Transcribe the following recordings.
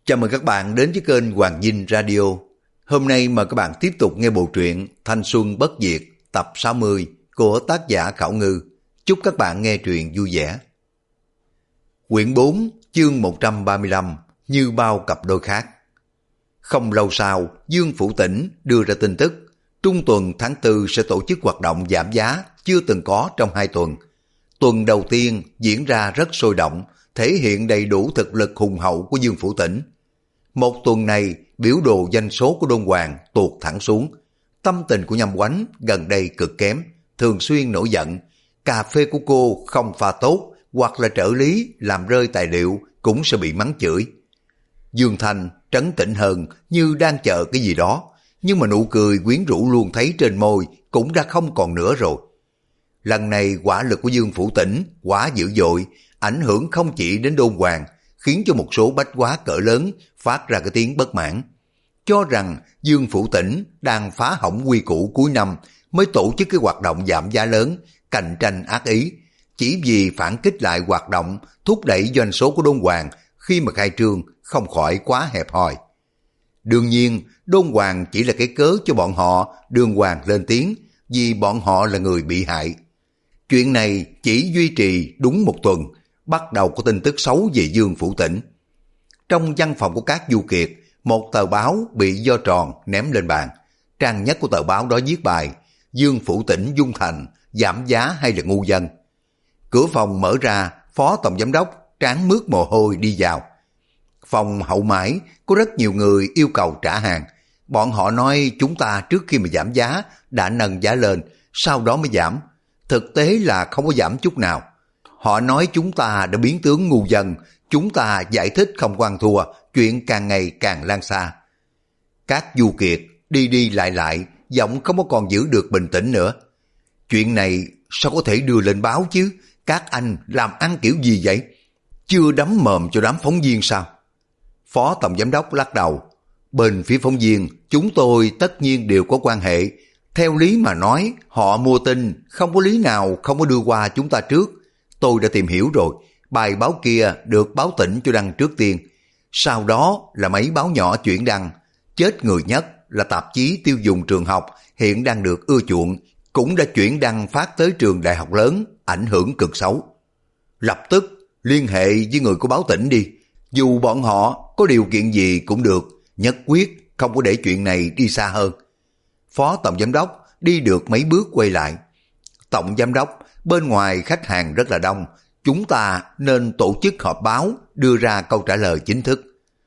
Chào mừng các bạn đến với kênh Hoàng Dinh Radio. Hôm nay mời các bạn tiếp tục nghe bộ truyện Thanh Xuân Bất Diệt tập 60 của tác giả Khảo Ngư. Chúc các bạn nghe truyện vui vẻ. Quyển 4, chương 135, Như bao cặp đôi khác. Không lâu sau, Dương Phủ Tỉnh đưa ra tin tức trung tuần tháng 4 sẽ tổ chức hoạt động giảm giá chưa từng có trong 2 tuần. Tuần đầu tiên diễn ra rất sôi động, thể hiện đầy đủ thực lực hùng hậu của Dương Phủ Tỉnh. Một tuần này, biểu đồ doanh số của Đôn Hoàng tuột thẳng xuống. Tâm tình của Nhâm Oánh gần đây cực kém, thường xuyên nổi giận. Cà phê của cô không pha tốt, hoặc là trợ lý làm rơi tài liệu cũng sẽ bị mắng chửi. Dương Thanh trấn tĩnh hơn như đang chờ cái gì đó, nhưng mà nụ cười quyến rũ luôn thấy trên môi cũng đã không còn nữa rồi. Lần này quả lực của Dương Phủ Tỉnh quá dữ dội, ảnh hưởng không chỉ đến Đôn Hoàng, khiến cho một số bách hóa cỡ lớn phát ra cái tiếng bất mãn, cho rằng Dương Phủ Tỉnh đang phá hỏng quy củ cuối năm mới tổ chức cái hoạt động giảm giá lớn, cạnh tranh ác ý, chỉ vì phản kích lại hoạt động thúc đẩy doanh số của Đôn Hoàng khi mà khai trương không khỏi quá hẹp hòi. Đương nhiên, Đôn Hoàng chỉ là cái cớ cho bọn họ đường hoàng lên tiếng, vì bọn họ là người bị hại. Chuyện này chỉ duy trì đúng một tuần, bắt đầu có tin tức xấu về Dương Phủ Tỉnh. Trong văn phòng của các du kiệt, một tờ báo bị do tròn ném lên bàn. Trang nhất của tờ báo đó viết bài Dương Phủ Tỉnh dung thành, giảm giá hay là ngu dân. Cửa phòng mở ra, phó tổng giám đốc trán mướt mồ hôi đi vào. Phòng hậu mãi có rất nhiều người yêu cầu trả hàng. Bọn họ nói chúng ta trước khi mà giảm giá đã nâng giá lên, sau đó mới giảm. Thực tế là không có giảm chút nào. Họ nói chúng ta đã biến tướng ngu dân, chúng ta giải thích không khoan thua, chuyện càng ngày càng lan xa. Các du kiệt đi đi lại, giọng không có còn giữ được bình tĩnh nữa. Chuyện này sao có thể đưa lên báo chứ? Các anh làm ăn kiểu gì vậy? Chưa đắm mồm cho đám phóng viên sao? Phó tổng giám đốc lắc đầu. Bên phía phóng viên, chúng tôi tất nhiên đều có quan hệ. Theo lý mà nói, họ mua tin, không có lý nào không có đưa qua chúng ta trước. Tôi đã tìm hiểu rồi, bài báo kia được báo Tỉnh cho đăng trước tiên. Sau đó là mấy báo nhỏ chuyển đăng. Chết người nhất là tạp chí tiêu dùng trường học hiện đang được ưa chuộng, cũng đã chuyển đăng phát tới trường đại học lớn, ảnh hưởng cực xấu. Lập tức liên hệ với người của báo Tỉnh đi. Dù bọn họ có điều kiện gì cũng được, nhất quyết không có để chuyện này đi xa hơn. Phó tổng giám đốc đi được mấy bước quay lại. Tổng giám đốc, bên ngoài khách hàng rất là đông, chúng ta nên tổ chức họp báo đưa ra câu trả lời chính thức.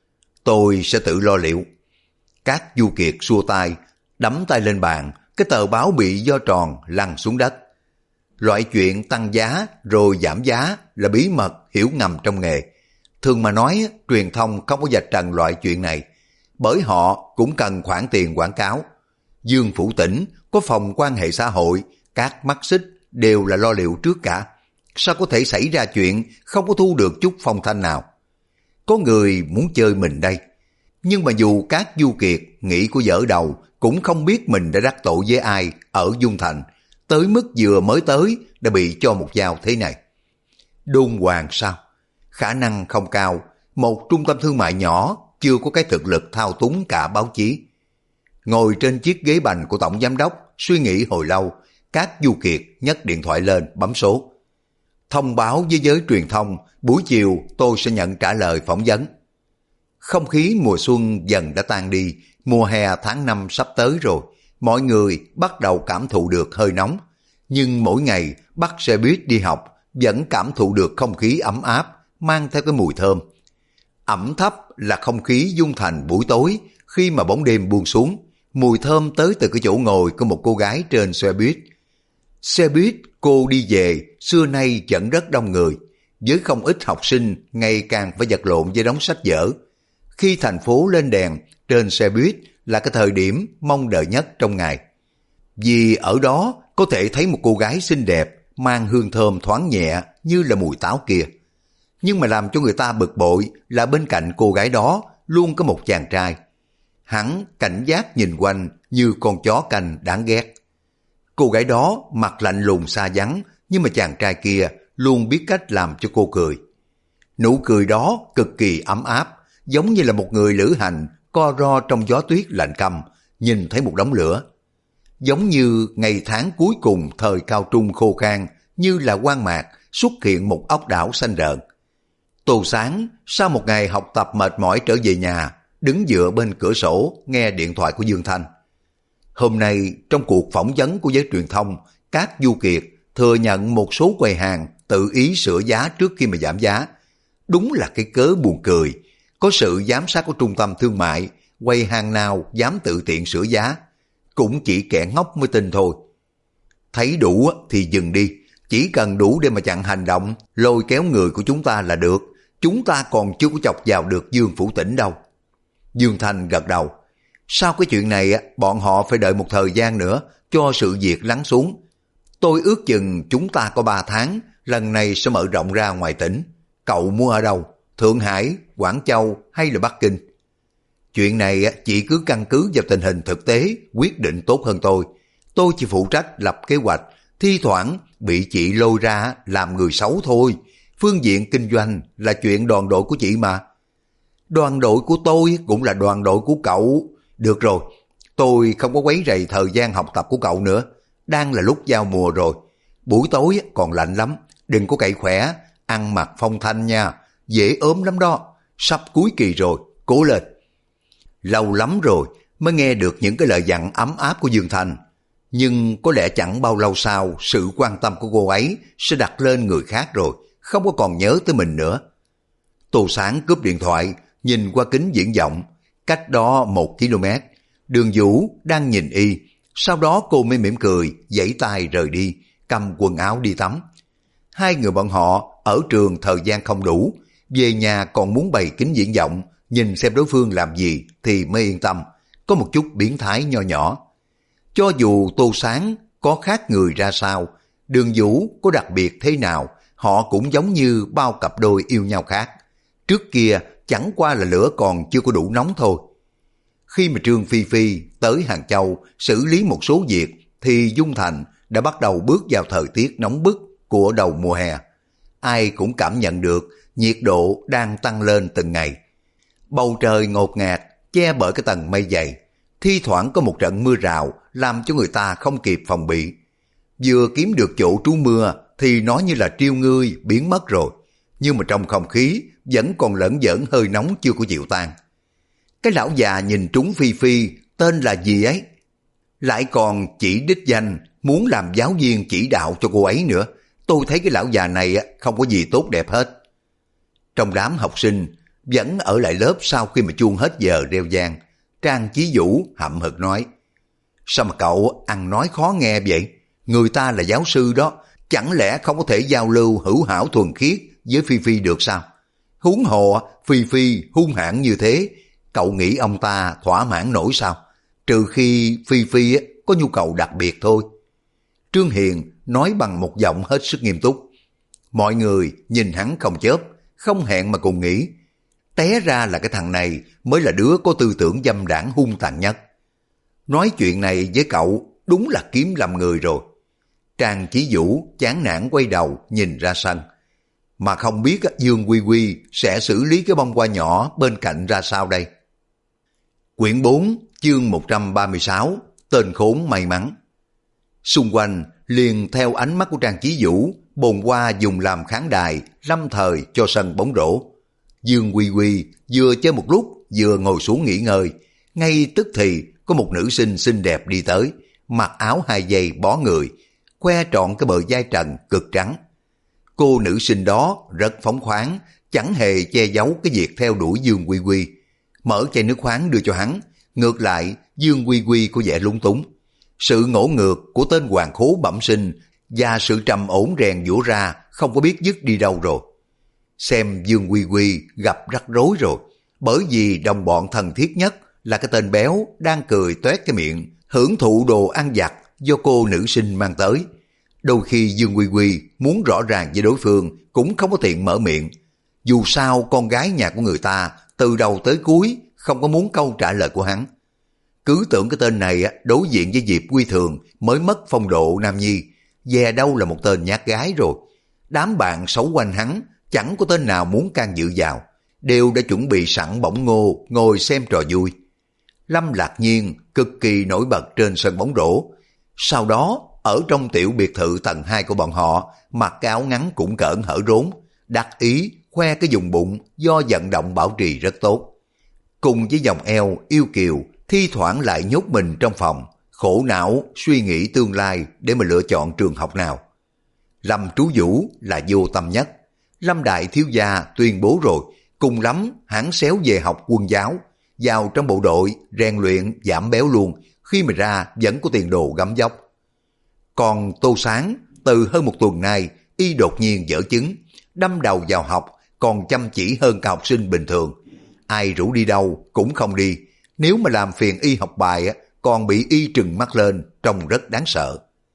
Tôi sẽ tự lo liệu. Các du kiệt xua tay, đấm tay lên bàn, cái tờ báo bị do tròn lăn xuống đất. Loại chuyện tăng giá rồi giảm giá là bí mật hiểu ngầm trong nghề. Thường mà nói, truyền thông không có vạch trần loại chuyện này, bởi họ cũng cần khoản tiền quảng cáo. Dương Phủ Tỉnh có phòng quan hệ xã hội, các mắt xích đều là lo liệu trước cả. Sao có thể xảy ra chuyện không có thu được chút phong thanh nào? Có người muốn chơi mình đây. Nhưng mà dù các du kiệt nghĩ của dở đầu, cũng không biết mình đã đắc tội với ai ở Dung Thành, tới mức vừa mới tới đã bị cho một dao thế này. Đôn Hoàng sao? Khả năng không cao, một trung tâm thương mại nhỏ chưa có cái thực lực thao túng cả báo chí. Ngồi trên chiếc ghế bành của tổng giám đốc, suy nghĩ hồi lâu, các du kiệt nhấc điện thoại lên bấm số. Thông báo với giới truyền thông, buổi chiều tôi sẽ nhận trả lời phỏng vấn. Không khí mùa xuân dần đã tan đi, mùa hè tháng 5 sắp tới rồi, mọi người bắt đầu cảm thụ được hơi nóng. Nhưng mỗi ngày bắt xe buýt đi học vẫn cảm thụ được không khí ấm áp, mang theo cái mùi thơm. Ẩm thấp là không khí Dung Thành buổi tối, khi mà bóng đêm buông xuống, mùi thơm tới từ cái chỗ ngồi của một cô gái trên xe buýt. Xe buýt cô đi về xưa nay vẫn rất đông người, với không ít học sinh ngày càng phải vật lộn với đống sách vở. Khi thành phố lên đèn, trên xe buýt là cái thời điểm mong đợi nhất trong ngày. Vì ở đó có thể thấy một cô gái xinh đẹp, mang hương thơm thoáng nhẹ như là mùi táo kia. Nhưng mà làm cho người ta bực bội là bên cạnh cô gái đó luôn có một chàng trai. Hắn cảnh giác nhìn quanh như con chó canh đáng ghét. Cô gái đó mặt lạnh lùng xa vắng, nhưng mà chàng trai kia luôn biết cách làm cho cô cười. Nụ cười đó cực kỳ ấm áp, giống như là một người lữ hành co ro trong gió tuyết lạnh căm, nhìn thấy một đống lửa. Giống như ngày tháng cuối cùng thời cao trung khô khan, như là hoang mạc xuất hiện một ốc đảo xanh rợn. Tô Sáng sau một ngày học tập mệt mỏi trở về nhà, đứng dựa bên cửa sổ nghe điện thoại của Dương Thanh. Hôm nay trong cuộc phỏng vấn của giới truyền thông, Cát Du Kiệt thừa nhận một số quầy hàng tự ý sửa giá trước khi mà giảm giá. Đúng là cái cớ buồn cười, có sự giám sát của trung tâm thương mại, quầy hàng nào dám tự tiện sửa giá, cũng chỉ kẻ ngốc mới tin thôi. Thấy đủ thì dừng đi, chỉ cần đủ để mà chặn hành động, lôi kéo người của chúng ta là được, chúng ta còn chưa có chọc vào được Dương Phủ Tỉnh đâu. Dương Thanh gật đầu. Sau cái chuyện này bọn họ phải đợi một thời gian nữa cho sự việc lắng xuống. Tôi ước chừng chúng ta có 3 tháng, lần này sẽ mở rộng ra ngoài tỉnh. Cậu muốn ở đâu? Thượng Hải, Quảng Châu hay là Bắc Kinh? Chuyện này chỉ cứ căn cứ vào tình hình thực tế quyết định tốt hơn tôi. Tôi chỉ phụ trách lập kế hoạch, thi thoảng bị chị lôi ra làm người xấu thôi. Phương diện kinh doanh là chuyện đoàn đội của chị mà. Đoàn đội của tôi cũng là đoàn đội của cậu. Được rồi, tôi không có quấy rầy thời gian học tập của cậu nữa. Đang là lúc giao mùa rồi. Buổi tối còn lạnh lắm, đừng có cậy khỏe, ăn mặc phong thanh nha, dễ ốm lắm đó. Sắp cuối kỳ rồi, cố lên. Lâu lắm rồi mới nghe được những cái lời dặn ấm áp của Dương Thanh. Nhưng có lẽ chẳng bao lâu sau, sự quan tâm của cô ấy sẽ đặt lên người khác rồi, không có còn nhớ tới mình nữa. Tô Sáng cúp điện thoại, nhìn qua kính viễn vọng, cách đó 1 km, Đường Vũ đang nhìn y. Sau đó cô mới mỉm cười, giãy tay rời đi, cầm quần áo đi tắm. Hai người bọn họ ở trường thời gian không đủ, về nhà còn muốn bày kính viễn vọng, nhìn xem đối phương làm gì thì mới yên tâm, có một chút biến thái nho nhỏ. Cho dù Tô Sáng có khác người ra sao, Đường Vũ có đặc biệt thế nào, họ cũng giống như bao cặp đôi yêu nhau khác. Trước kia chẳng qua là lửa còn chưa có đủ nóng thôi. Khi mà Trương Phi Phi tới Hàng Châu xử lý một số việc thì Dung Thành đã bắt đầu bước vào thời tiết nóng bức của đầu mùa hè. Ai cũng cảm nhận được nhiệt độ đang tăng lên từng ngày. Bầu trời ngột ngạt che bởi cái tầng mây dày. Thi thoảng có một trận mưa rào làm cho người ta không kịp phòng bị. Vừa kiếm được chỗ trú mưa thì nó như là triêu ngươi biến mất rồi. Nhưng mà trong không khí vẫn còn lẫn giỡn hơi nóng chưa có chịu tan. Cái lão già nhìn trúng Phi Phi tên là gì ấy, lại còn chỉ đích danh muốn làm giáo viên chỉ đạo cho cô ấy nữa. Tôi thấy cái lão già này không có gì tốt đẹp hết. Trong đám học sinh vẫn ở lại lớp sau khi mà chuông hết giờ reo vang, Trang Chí Vũ hậm hực nói: sao mà cậu ăn nói khó nghe vậy? Người ta là giáo sư đó, chẳng lẽ không có thể giao lưu hữu hảo thuần khiết với Phi Phi được sao? Huống hồ Phi Phi hung hãn như thế, cậu nghĩ ông ta thỏa mãn nổi sao? Trừ khi Phi Phi có nhu cầu đặc biệt thôi. Trương Hiền nói bằng một giọng hết sức nghiêm túc. Mọi người nhìn hắn không chớp, không hẹn mà cùng nghĩ. Té ra là cái thằng này mới là đứa có tư tưởng dâm đảng hung tàn nhất. Nói chuyện này với cậu đúng là kiếm lầm người rồi. Trang Chí Vũ chán nản quay đầu nhìn ra sân. Mà không biết Dương Quy Quy sẽ xử lý cái bông hoa nhỏ bên cạnh ra sao đây? Quyển 4 chương 136 Tên khốn may mắn. Xung quanh liền theo ánh mắt của Trang Chí Vũ, bồn hoa dùng làm khán đài lâm thời cho sân bóng rổ. Dương Quy Quy vừa chơi một lúc vừa ngồi xuống nghỉ ngơi. Ngay tức thì có một nữ sinh xinh đẹp đi tới, mặc áo 2 dây bó người, khoe trọn cái bờ vai trần cực trắng. Cô nữ sinh đó rất phóng khoáng, chẳng hề che giấu cái việc theo đuổi Dương Quy Quy. Mở chai nước khoáng đưa cho hắn, ngược lại Dương Quy Quy có vẻ lúng túng. Sự ngỗ ngược của tên hoàng khố bẩm sinh và sự trầm ổn rèn giũa ra không có biết dứt đi đâu rồi. Xem Dương Quy Quy gặp rắc rối rồi, bởi vì đồng bọn thân thiết nhất là cái tên béo đang cười toét cái miệng, hưởng thụ đồ ăn vặt do cô nữ sinh mang tới. Đôi khi Dương Quy Quy muốn rõ ràng với đối phương cũng không có tiện mở miệng. Dù sao con gái nhà của người ta từ đầu tới cuối không có muốn câu trả lời của hắn. Cứ tưởng cái tên này đối diện với Diệp Quy Thường mới mất phong độ nam nhi, dè đâu là một tên nhát gái rồi. Đám bạn xấu quanh hắn chẳng có tên nào muốn can dự vào. đều đã chuẩn bị sẵn bỏng ngô ngồi xem trò vui. Lâm Lạc Nhiên cực kỳ nổi bật trên sân bóng rổ. Sau đó, ở trong tiểu biệt thự tầng 2 của bọn họ, mặc cái áo ngắn cũng cỡn hở rốn, đắc ý khoe cái vùng bụng do vận động bảo trì rất tốt. Cùng với vòng eo yêu kiều, thi thoảng lại nhốt mình trong phòng, khổ não suy nghĩ tương lai để mà lựa chọn trường học nào. Lâm Trú Vũ là vô tâm nhất. Lâm Đại Thiếu Gia tuyên bố rồi, cùng lắm hắn xéo về học quân giáo, vào trong bộ đội rèn luyện giảm béo luôn, khi mà ra vẫn có tiền đồ gấm dốc. Còn Tô Sáng từ hơn một tuần nay y đột nhiên dở chứng, đâm đầu vào học còn chăm chỉ hơn cả học sinh bình thường. Ai rủ đi đâu cũng không đi, nếu mà làm phiền y học bài còn bị y trừng mắt lên, trông rất đáng sợ.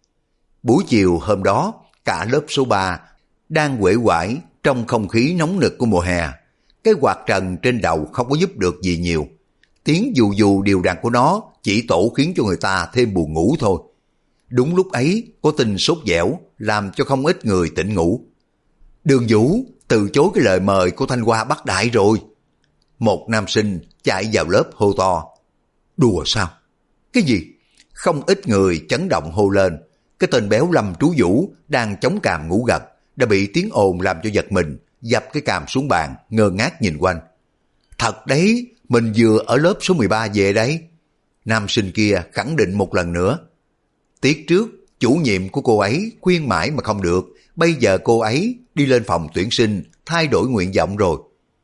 Buổi chiều hôm đó, cả lớp số 3 đang uể oải trong không khí nóng nực của mùa hè. Cái quạt trần trên đầu không có giúp được gì nhiều. Tiếng dù dù đều đặn của nó chỉ tổ khiến cho người ta thêm buồn ngủ thôi. Đúng lúc ấy có tin sốt dẻo làm cho không ít người tỉnh ngủ. Đường Vũ từ chối cái lời mời của Thanh Hoa Bắc Đại rồi. Một nam sinh chạy vào lớp hô to. Đùa sao? Cái gì? Không ít người chấn động hô lên. Cái tên béo Lâm Trú Vũ đang chống cằm ngủ gật đã bị tiếng ồn làm cho giật mình, dập cái cằm xuống bàn, ngơ ngác nhìn quanh. Thật đấy, mình vừa ở lớp số 13 về đấy. Nam sinh kia khẳng định một lần nữa. Tiết trước, chủ nhiệm của cô ấy khuyên mãi mà không được, bây giờ cô ấy đi lên phòng tuyển sinh, thay đổi nguyện vọng rồi.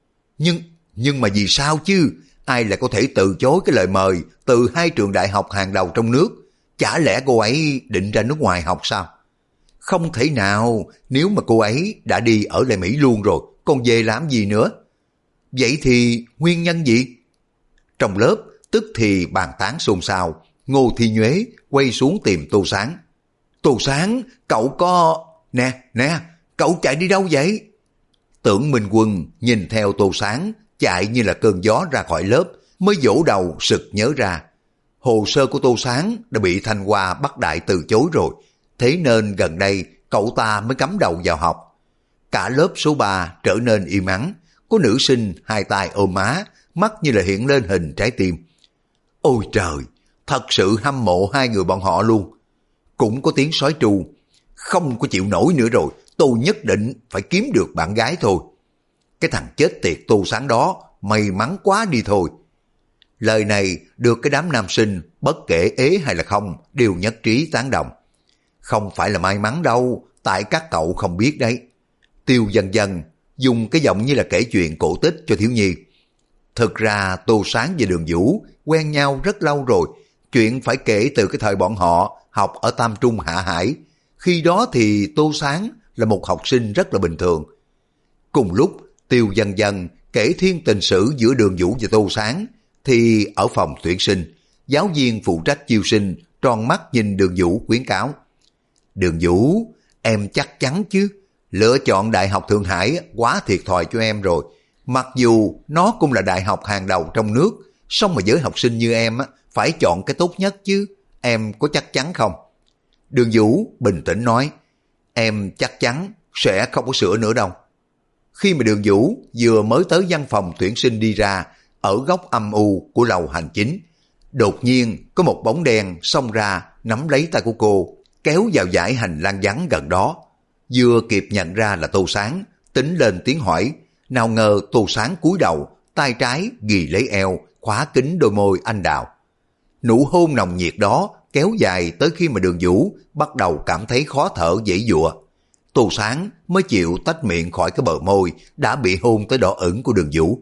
Nhưng mà vì sao chứ? Ai lại có thể từ chối cái lời mời từ 2 trường đại học hàng đầu trong nước? Chả lẽ cô ấy định ra nước ngoài học sao? Không thể nào, nếu mà cô ấy đã đi ở lại Mỹ luôn rồi, còn về làm gì nữa? Vậy thì nguyên nhân gì? Trong lớp, tức thì bàn tán xôn xao. Ngô Thi Nhuế quay xuống tìm Tô Sáng. Tô Sáng, cậu có... Nè, cậu chạy đi đâu vậy? Tưởng Minh Quân nhìn theo Tô Sáng chạy như là cơn gió ra khỏi lớp, mới vỗ đầu sực nhớ ra. Hồ sơ của Tô Sáng đã bị Thanh Hoa Bắc Đại từ chối rồi, thế nên gần đây cậu ta mới cắm đầu vào học. Cả lớp số 3 trở nên im ắng, có nữ sinh 2 tay ôm má, mắt như là hiện lên hình trái tim. Ôi trời, thật sự hâm mộ 2 người bọn họ luôn. Cũng có tiếng sói tru, không có chịu nổi nữa rồi, tôi nhất định phải kiếm được bạn gái thôi. Cái thằng chết tiệt Tô Sáng đó, may mắn quá đi thôi. Lời này được cái đám nam sinh, bất kể ế hay là không, đều nhất trí tán đồng. Không phải là may mắn đâu, tại các cậu không biết đấy. Tiêu Dần Dần dùng cái giọng như là kể chuyện cổ tích cho thiếu nhi. Thực ra Tô Sáng và Đường Vũ quen nhau rất lâu rồi, chuyện phải kể từ cái thời bọn họ học ở Tam Trung Hạ Hải. Khi đó thì Tô Sáng là một học sinh rất là bình thường. Cùng lúc Tiêu Dần Dần kể thiên tình sử giữa Đường Vũ và Tô Sáng, thì ở phòng tuyển sinh, giáo viên phụ trách chiêu sinh tròn mắt nhìn Đường Vũ khuyến cáo. Đường Vũ, em chắc chắn chứ, lựa chọn Đại học Thượng Hải quá thiệt thòi cho em rồi. Mặc dù nó cũng là đại học hàng đầu trong nước, song mà với học sinh như em phải chọn cái tốt nhất chứ, em có chắc chắn không? Đường Vũ bình tĩnh nói, em chắc chắn sẽ không có sửa nữa đâu. Khi mà Đường Vũ vừa mới tới văn phòng tuyển sinh đi ra, ở góc âm u của lầu hành chính, đột nhiên có một bóng đen xông ra nắm lấy tay của cô, kéo vào dãy hành lang vắng gần đó. Vừa kịp nhận ra là Tô Sáng, tính lên tiếng hỏi, nào ngờ Tô Sáng cúi đầu, tay trái ghì lấy eo, khóa kín đôi môi anh đào. Nụ hôn nồng nhiệt đó kéo dài tới khi mà Đường Vũ bắt đầu cảm thấy khó thở dãy dụa. Tô Sáng mới chịu tách miệng khỏi cái bờ môi đã bị hôn tới đỏ ửng của Đường Vũ.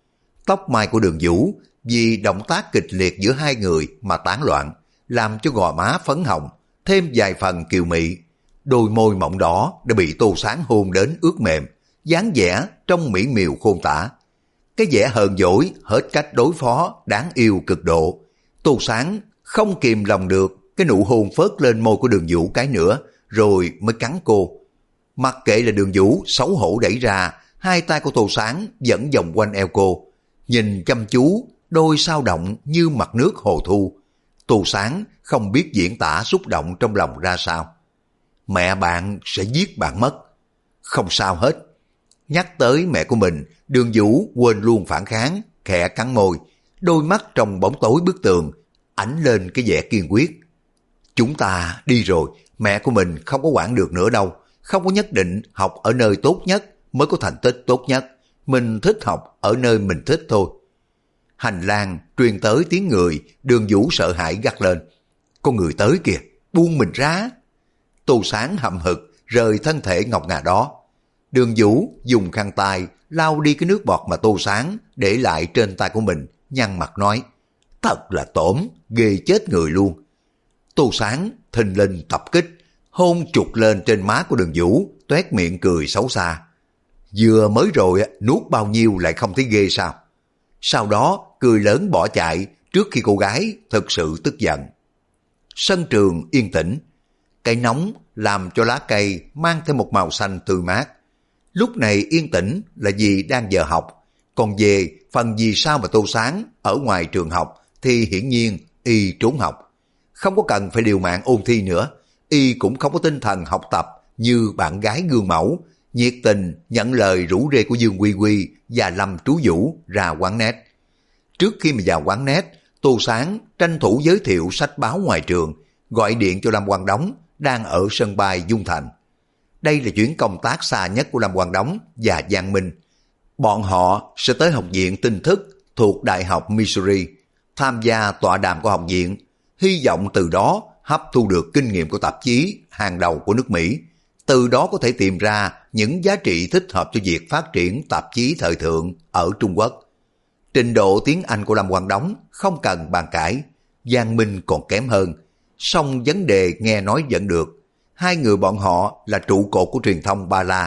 Tóc mai của Đường Vũ vì động tác kịch liệt giữa 2 người mà tán loạn, làm cho gò má phấn hồng, thêm vài phần kiều mị. Đôi môi mọng đỏ đã bị Tô Sáng hôn đến ướt mềm, dáng vẻ trong mỹ miều khôn tả. Cái vẻ hờn dỗi, hết cách đối phó, đáng yêu cực độ. Tô Sáng không kìm lòng được, cái nụ hôn phớt lên môi của Đường Vũ cái nữa, rồi mới cắn cô. Mặc kệ là Đường Vũ xấu hổ đẩy ra, 2 tay của Tô Sáng vẫn vòng quanh eo cô. Nhìn chăm chú, đôi sao động như mặt nước hồ thu. Tô Sáng không biết diễn tả xúc động trong lòng ra sao. Mẹ bạn sẽ giết bạn mất. Không sao hết. Nhắc tới mẹ của mình, Đường Vũ quên luôn phản kháng, khẽ cắn môi, đôi mắt trong bóng tối bức tường, ánh lên cái vẻ kiên quyết. Chúng ta đi rồi, mẹ của mình không có quản được nữa đâu, không có nhất định học ở nơi tốt nhất mới có thành tích tốt nhất, mình thích học ở nơi mình thích thôi. Hành lang truyền tới tiếng người, Đường Vũ sợ hãi gắt lên. Có người tới kìa, buông mình ra. Tô Sáng hậm hực rời thân thể ngọc ngà đó. Đường Vũ dùng khăn tay lau đi cái nước bọt mà Tô Sáng để lại trên tay của mình, nhăn mặt nói, thật là tổn, ghê chết người luôn. Tô Sáng thình lình tập kích, hôn trụt lên trên má của Đường Vũ, toét miệng cười xấu xa. Vừa mới rồi nuốt bao nhiêu lại không thấy ghê sao? Sau đó cười lớn bỏ chạy trước khi cô gái thực sự tức giận. Sân trường yên tĩnh, cây nóng làm cho lá cây mang thêm một màu xanh tươi mát. Lúc này yên tĩnh là vì đang giờ học, còn về phần vì sao mà Tô Sáng ở ngoài trường học thì hiển nhiên y trốn học. Không có cần phải liều mạng ôn thi nữa, y cũng không có tinh thần học tập như bạn gái gương mẫu, nhiệt tình nhận lời rủ rê của Dương Quy Quy và Lâm Trú Vũ ra quán net. Trước khi mà vào quán net, Tô Sáng tranh thủ giới thiệu sách báo ngoài trường, gọi điện cho Lâm Quang Đống đang ở sân bay Dung Thành. Đây là chuyến công tác xa nhất của Lâm Quang Đống và Giang Minh. Bọn họ sẽ tới học viện tin thức thuộc Đại học Missouri, tham gia tọa đàm của học viện, hy vọng từ đó hấp thu được kinh nghiệm của tạp chí hàng đầu của nước Mỹ, từ đó có thể tìm ra những giá trị thích hợp cho việc phát triển tạp chí thời thượng ở Trung Quốc. Trình độ tiếng Anh của Lâm Quang Đống không cần bàn cãi, Giang Minh còn kém hơn, song vấn đề nghe nói vẫn được. Hai người bọn họ là trụ cột của truyền thông Ba La.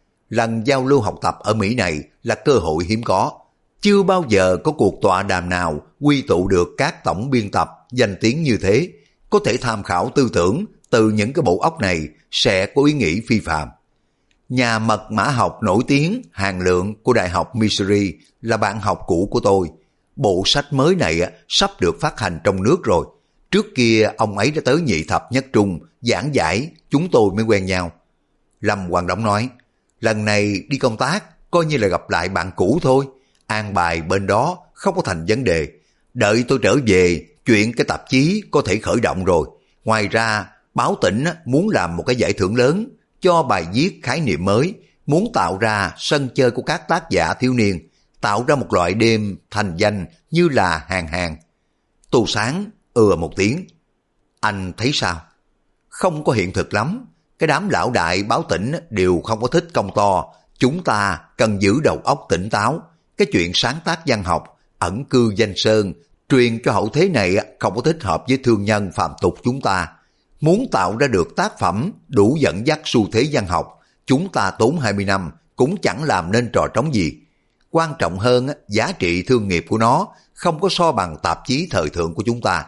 Lần giao lưu học tập ở Mỹ này là cơ hội hiếm có. Chưa bao giờ có cuộc tọa đàm nào quy tụ được các tổng biên tập danh tiếng như thế, có thể tham khảo tư tưởng từ những cái bộ óc này sẽ có ý nghĩ phi phàm. Nhà mật mã học nổi tiếng Hàn Lượng của Đại học Missouri là bạn học cũ của tôi. Bộ sách mới này sắp được phát hành trong nước rồi. Trước kia ông ấy đã tới nhị thập nhất trung giảng giải, chúng tôi mới quen nhau. Lâm Quang Đống nói, lần này đi công tác coi như là gặp lại bạn cũ thôi, an bài bên đó không có thành vấn đề. Đợi tôi trở về, chuyện cái tạp chí có thể khởi động rồi. Ngoài ra, báo tỉnh muốn làm một cái giải thưởng lớn cho bài viết khái niệm mới, muốn tạo ra sân chơi của các tác giả thiếu niên, tạo ra một loại đêm thành danh như là Hàng Hàng. Tô Sáng một tiếng. Anh thấy sao? Không có hiện thực lắm. Cái đám lão đại báo tỉnh đều không có thích công to. Chúng ta cần giữ đầu óc tỉnh táo. Cái chuyện sáng tác văn học, ẩn cư danh sơn, truyền cho hậu thế này không có thích hợp với thương nhân phàm tục chúng ta. Muốn tạo ra được tác phẩm đủ dẫn dắt xu thế văn học, chúng ta tốn 20 năm cũng chẳng làm nên trò trống gì. Quan trọng hơn, giá trị thương nghiệp của nó không có so bằng tạp chí thời thượng của chúng ta.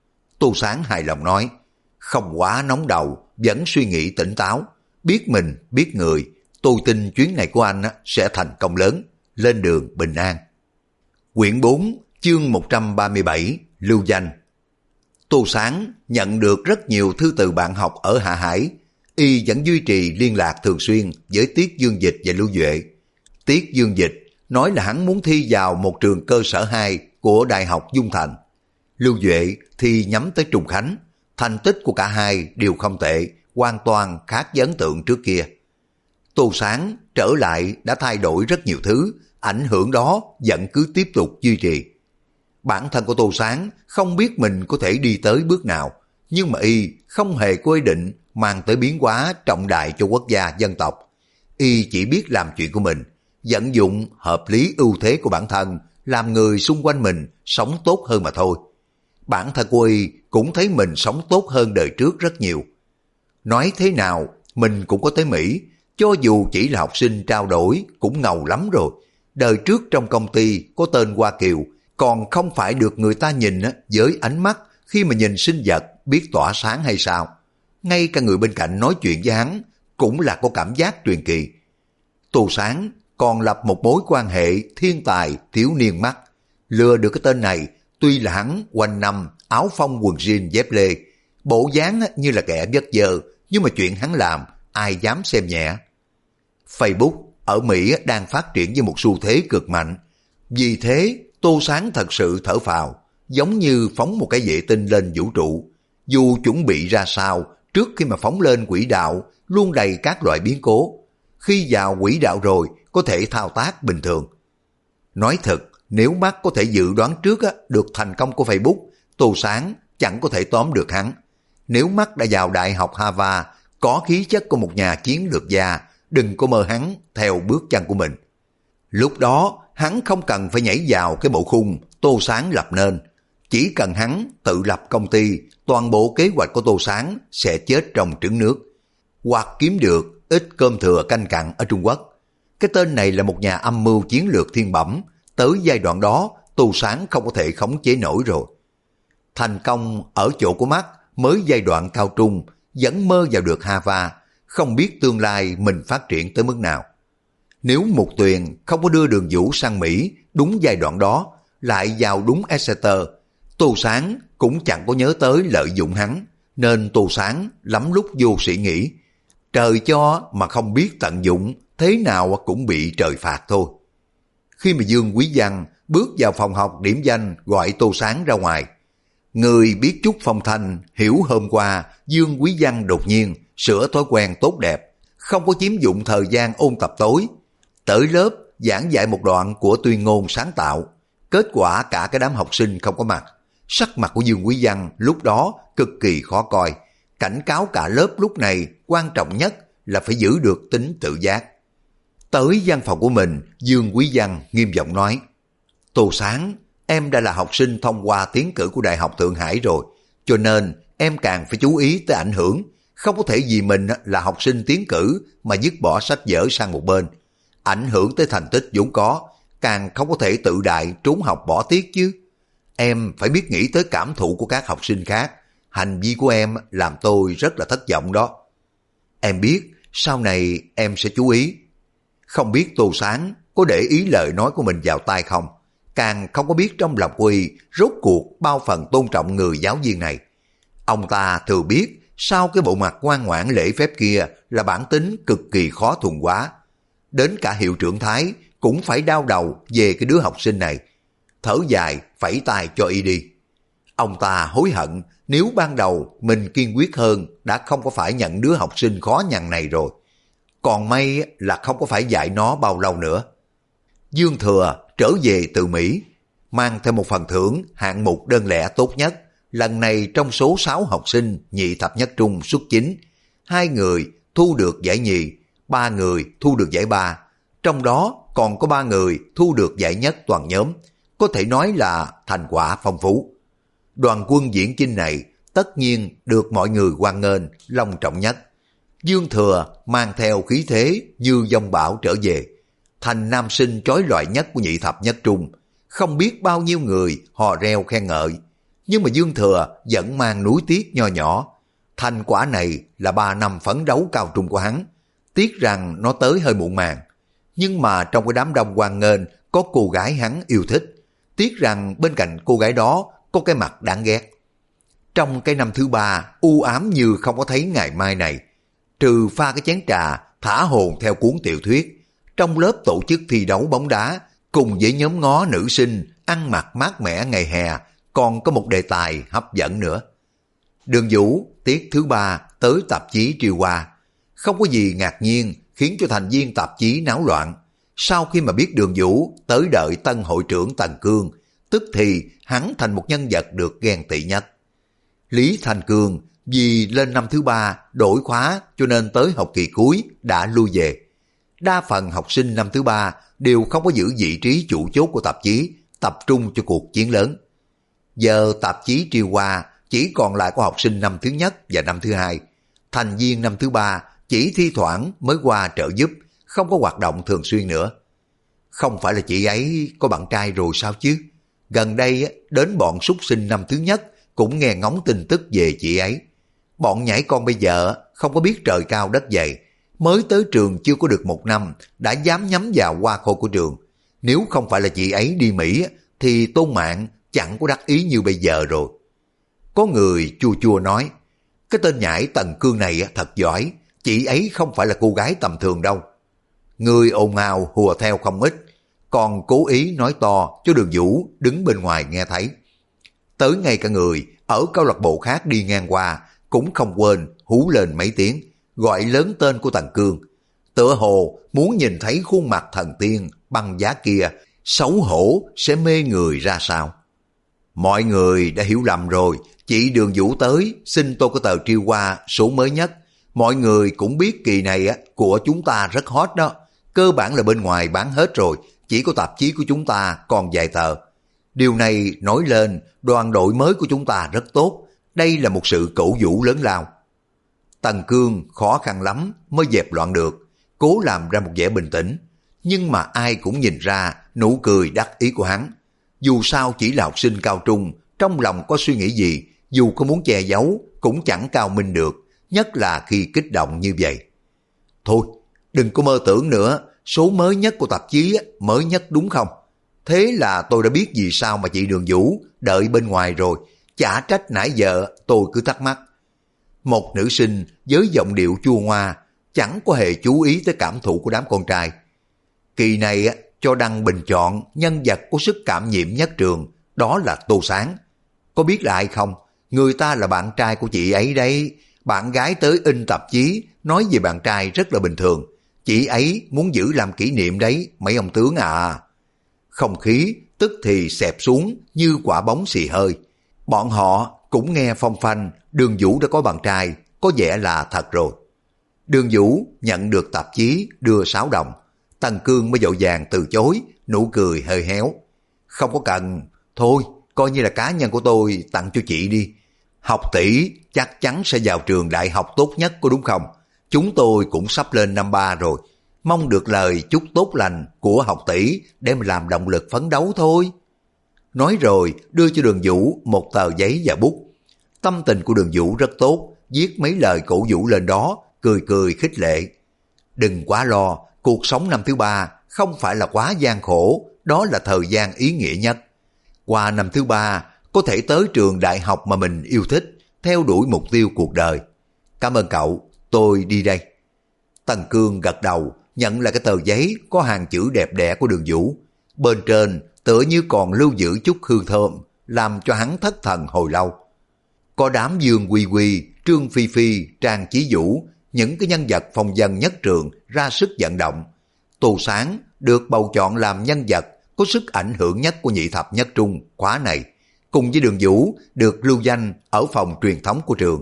Tô Sáng hài lòng nói, không quá nóng đầu, vẫn suy nghĩ tỉnh táo, biết mình, biết người. Tôi tin chuyến này của anh sẽ thành công lớn, lên đường bình an. Quyển 4, chương 137, lưu danh. Tô Sáng nhận được rất nhiều thư từ bạn học ở Hạ Hải, y vẫn duy trì liên lạc thường xuyên với Tiết Dương Dịch và Lưu Duệ. Tiết Dương Dịch nói là hắn muốn thi vào một trường cơ sở 2 của Đại học Dung Thành. Lưu Duệ thì nhắm tới Trùng Khánh, thành tích của cả hai đều không tệ, hoàn toàn khác với ấn tượng trước kia. Tô Sáng trở lại đã thay đổi rất nhiều thứ, ảnh hưởng đó vẫn cứ tiếp tục duy trì. Bản thân của Tô Sáng không biết mình có thể đi tới bước nào, nhưng mà y không hề có ý định mang tới biến hóa trọng đại cho quốc gia dân tộc. Y chỉ biết làm chuyện của mình, vận dụng hợp lý ưu thế của bản thân, làm người xung quanh mình sống tốt hơn mà thôi. Bản thân của y cũng thấy mình sống tốt hơn đời trước rất nhiều. Nói thế nào, mình cũng có tới Mỹ, cho dù chỉ là học sinh trao đổi cũng ngầu lắm rồi. Đời trước trong công ty có tên Hoa Kiều, còn không phải được người ta nhìn với ánh mắt khi mà nhìn sinh vật biết tỏa sáng hay sao. Ngay cả người bên cạnh nói chuyện với hắn cũng là có cảm giác truyền kỳ. Tô Sáng còn lập một mối quan hệ thiên tài thiếu niên mắt. Lừa được cái tên này, tuy là hắn quanh năm áo phông quần jean dép lê, bộ dáng như là kẻ vất vơ, nhưng mà chuyện hắn làm ai dám xem nhẹ. Facebook ở Mỹ đang phát triển với một xu thế cực mạnh. Vì thế, Tô Sáng thật sự thở phào, giống như phóng một cái vệ tinh lên vũ trụ. Dù chuẩn bị ra sao, trước khi mà phóng lên quỹ đạo, luôn đầy các loại biến cố. Khi vào quỹ đạo rồi, có thể thao tác bình thường. Nói thật, nếu mắt có thể dự đoán trước được thành công của Facebook, Tô Sáng chẳng có thể tóm được hắn. Nếu mắt đã vào Đại học Harvard, có khí chất của một nhà chiến lược gia, đừng có mơ hắn theo bước chân của mình. Lúc đó, hắn không cần phải nhảy vào cái bộ khung Tô Sáng lập nên. Chỉ cần hắn tự lập công ty, toàn bộ kế hoạch của Tô Sáng sẽ chết trong trứng nước. Hoặc kiếm được ít cơm thừa canh cặn ở Trung Quốc. Cái tên này là một nhà âm mưu chiến lược thiên bẩm. Tới giai đoạn đó, Tô Sáng không có thể khống chế nổi rồi. Thành công ở chỗ của mắt mới giai đoạn cao trung, vẫn mơ vào được Harvard, không biết tương lai mình phát triển tới mức nào. Nếu Mục Tuyền không có đưa Đường Vũ sang Mỹ đúng giai đoạn đó, lại vào đúng Exeter, Tô Sáng cũng chẳng có nhớ tới lợi dụng hắn, nên Tô Sáng lắm lúc vô sĩ nghĩ, trời cho mà không biết tận dụng, thế nào cũng bị trời phạt thôi. Khi mà Dương Quý Văn bước vào phòng học điểm danh gọi Tô Sáng ra ngoài, người biết chút phong thanh hiểu hôm qua Dương Quý Văn đột nhiên sửa thói quen tốt đẹp, không có chiếm dụng thời gian ôn tập tối. Tới lớp giảng dạy một đoạn của tuyên ngôn sáng tạo. Kết quả cả cái đám học sinh không có mặt. Sắc mặt của Dương Quý Văn lúc đó cực kỳ khó coi. Cảnh cáo cả lớp lúc này quan trọng nhất là phải giữ được tính tự giác. Tới văn phòng của mình, Dương Quý Văn nghiêm giọng nói, Tô Sáng, em đã là học sinh thông qua tiến cử của Đại học Thượng Hải rồi, cho nên em càng phải chú ý tới ảnh hưởng. Không có thể vì mình là học sinh tiến cử mà dứt bỏ sách vở sang một bên. Ảnh hưởng tới thành tích vốn có, càng không có thể tự đại trốn học bỏ tiết chứ. Em phải biết nghĩ tới cảm thụ của các học sinh khác. Hành vi của em làm tôi rất là thất vọng đó. Em biết, sau này em sẽ chú ý. Không biết Tô Sáng có để ý lời nói của mình vào tai không? Càng không có biết trong lòng Quy rốt cuộc bao phần tôn trọng người giáo viên này. Ông ta thừa biết sau cái bộ mặt ngoan ngoãn lễ phép kia là bản tính cực kỳ khó thuần hóa. Đến cả hiệu trưởng Thái cũng phải đau đầu về cái đứa học sinh này. Thở dài phẩy tay cho y đi. Ông ta hối hận nếu ban đầu mình kiên quyết hơn đã không có phải nhận đứa học sinh khó nhằn này rồi. Còn may là không có phải dạy nó bao lâu nữa. Dương Thừa trở về từ Mỹ, mang theo một phần thưởng hạng mục đơn lẻ tốt nhất. Lần này trong số 6 học sinh nhị thập nhất trung xuất chính, 2 người thu được giải nhì, 3 người thu được giải ba, trong đó còn có 3 người thu được giải nhất toàn nhóm, có thể nói là thành quả phong phú. Đoàn quân diễn chinh này tất nhiên được mọi người hoan nghênh, long trọng nhất. Dương Thừa mang theo khí thế như dông bão trở về, thành nam sinh chói lọi nhất của nhị thập nhất trung, không biết bao nhiêu người hò reo khen ngợi. Nhưng mà Dương Thừa vẫn mang núi tiếc nho nhỏ. Thành quả này là 3 năm phấn đấu cao trung của hắn. Tiếc rằng nó tới hơi muộn màng. Nhưng mà trong cái đám đông hoan nghênh có cô gái hắn yêu thích. Tiếc rằng bên cạnh cô gái đó có cái mặt đáng ghét. Trong cái năm thứ 3, u ám như không có thấy ngày mai này. Trừ pha cái chén trà, thả hồn theo cuốn tiểu thuyết. Trong lớp tổ chức thi đấu bóng đá, cùng với nhóm ngó nữ sinh ăn mặc mát mẻ ngày hè, còn có một đề tài hấp dẫn nữa. Đường Vũ tiết thứ 3 tới tạp chí Triều Hoa. Không có gì ngạc nhiên khiến cho thành viên tạp chí náo loạn. Sau khi mà biết Đường Vũ tới đợi tân hội trưởng Tần Cương, tức thì hắn thành một nhân vật được ghen tị nhất. Lý Thành Cương vì lên năm thứ 3 đổi khóa cho nên tới học kỳ cuối đã lui về. Đa phần học sinh năm thứ 3 đều không có giữ vị trí chủ chốt của tạp chí, tập trung cho cuộc chiến lớn. Giờ tạp chí Triều Hoa chỉ còn lại có học sinh năm thứ nhất và năm thứ 2. Thành viên năm thứ 3 chỉ thi thoảng mới qua trợ giúp, không có hoạt động thường xuyên nữa. Không phải là chị ấy có bạn trai rồi sao chứ? Gần đây đến bọn súc sinh năm thứ nhất cũng nghe ngóng tin tức về chị ấy. Bọn nhảy con bây giờ không có biết trời cao đất dày, mới tới trường chưa có được 1 năm đã dám nhắm vào hoa khôi của trường. Nếu không phải là chị ấy đi Mỹ thì Tôn Mạng chẳng có đắc ý như bây giờ rồi. Có người chua chua nói, cái tên nhãi Tần Cương này thật giỏi, chị ấy không phải là cô gái tầm thường đâu. người ồn ào hùa theo không ít, còn cố ý nói to cho Đường Vũ đứng bên ngoài nghe thấy. Tới ngay cả người ở câu lạc bộ khác đi ngang qua cũng không quên hú lên mấy tiếng, gọi lớn tên của Tần Cương. Tựa hồ muốn nhìn thấy khuôn mặt thần tiên băng giá kia, xấu hổ sẽ mê người ra sao. Mọi người đã hiểu lầm rồi, chị Đường Vũ tới, xin tôi có tờ Triêu Hoa số mới nhất. Mọi người cũng biết kỳ này của chúng ta rất hot đó, cơ bản là bên ngoài bán hết rồi, chỉ có tạp chí của chúng ta còn vài tờ. Điều này nói lên đoàn đội mới của chúng ta rất tốt, đây là một sự cổ vũ lớn lao. Tần Cương khó khăn lắm mới dẹp loạn được, cố làm ra một vẻ bình tĩnh, nhưng mà ai cũng nhìn ra nụ cười đắc ý của hắn. Dù sao chỉ là học sinh cao trung, trong lòng có suy nghĩ gì, dù có muốn che giấu cũng chẳng cao minh được, nhất là khi kích động như vậy. Thôi, đừng có mơ tưởng nữa, số mới nhất của tạp chí mới nhất đúng không? Thế là tôi đã biết vì sao mà chị Đường Vũ đợi bên ngoài rồi, chả trách nãy giờ tôi cứ thắc mắc. Một nữ sinh với giọng điệu chua ngoa, chẳng có hề chú ý tới cảm thụ của đám con trai. Kỳ này cho đăng bình chọn nhân vật có sức cảm nhiễm nhất trường, đó là Tô Sáng. Có biết là ai không? Người ta là bạn trai của chị ấy đấy. Bạn gái tới in tạp chí, nói về bạn trai rất là bình thường. Chị ấy muốn giữ làm kỷ niệm đấy, mấy ông tướng à. Không khí tức thì xẹp xuống như quả bóng xì hơi. Bọn họ cũng nghe phong phanh Đường Vũ đã có bạn trai, có vẻ là thật rồi. Đường Vũ nhận được tạp chí đưa 6 đồng. Tần Cương mới vội vàng từ chối, nụ cười hơi héo. Không có cần, thôi coi như là cá nhân của tôi tặng cho chị đi. Học tỷ chắc chắn sẽ vào trường đại học tốt nhất có đúng không? Chúng tôi cũng sắp lên năm 3 rồi, mong được lời chúc tốt lành của học tỷ để mà làm động lực phấn đấu thôi. Nói rồi đưa cho Đường Vũ một tờ giấy và bút. Tâm tình của Đường Vũ rất tốt, viết mấy lời cổ vũ lên đó, cười cười khích lệ. Đừng quá lo, cuộc sống năm thứ 3 không phải là quá gian khổ, đó là thời gian ý nghĩa nhất. Qua năm thứ 3 có thể tới trường đại học mà mình yêu thích, theo đuổi mục tiêu cuộc đời. Cảm ơn cậu, tôi đi đây. Tần Cương gật đầu, nhận lại cái tờ giấy có hàng chữ đẹp đẽ của Đường Vũ. Bên trên tựa như còn lưu giữ chút hương thơm, làm cho hắn thất thần hồi lâu. Có đám Dương Quy Quy, Trương Phi Phi, Trang Chí Vũ, những cái nhân vật phong vân nhất trường ra sức vận động. Tô Sáng được bầu chọn làm nhân vật có sức ảnh hưởng nhất của nhị thập nhất trung khóa này, cùng với Đường Vũ được lưu danh ở phòng truyền thống của trường.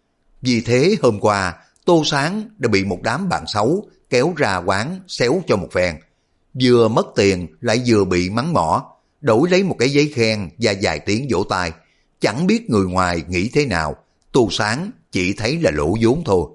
Vì thế hôm qua, Tô Sáng đã bị một đám bạn xấu kéo ra quán xéo cho một phen. Vừa mất tiền lại vừa bị mắng mỏ, đổi lấy một cái giấy khen và vài tiếng vỗ tay. Chẳng biết người ngoài nghĩ thế nào, Tô Sáng chỉ thấy là lỗ vốn thôi.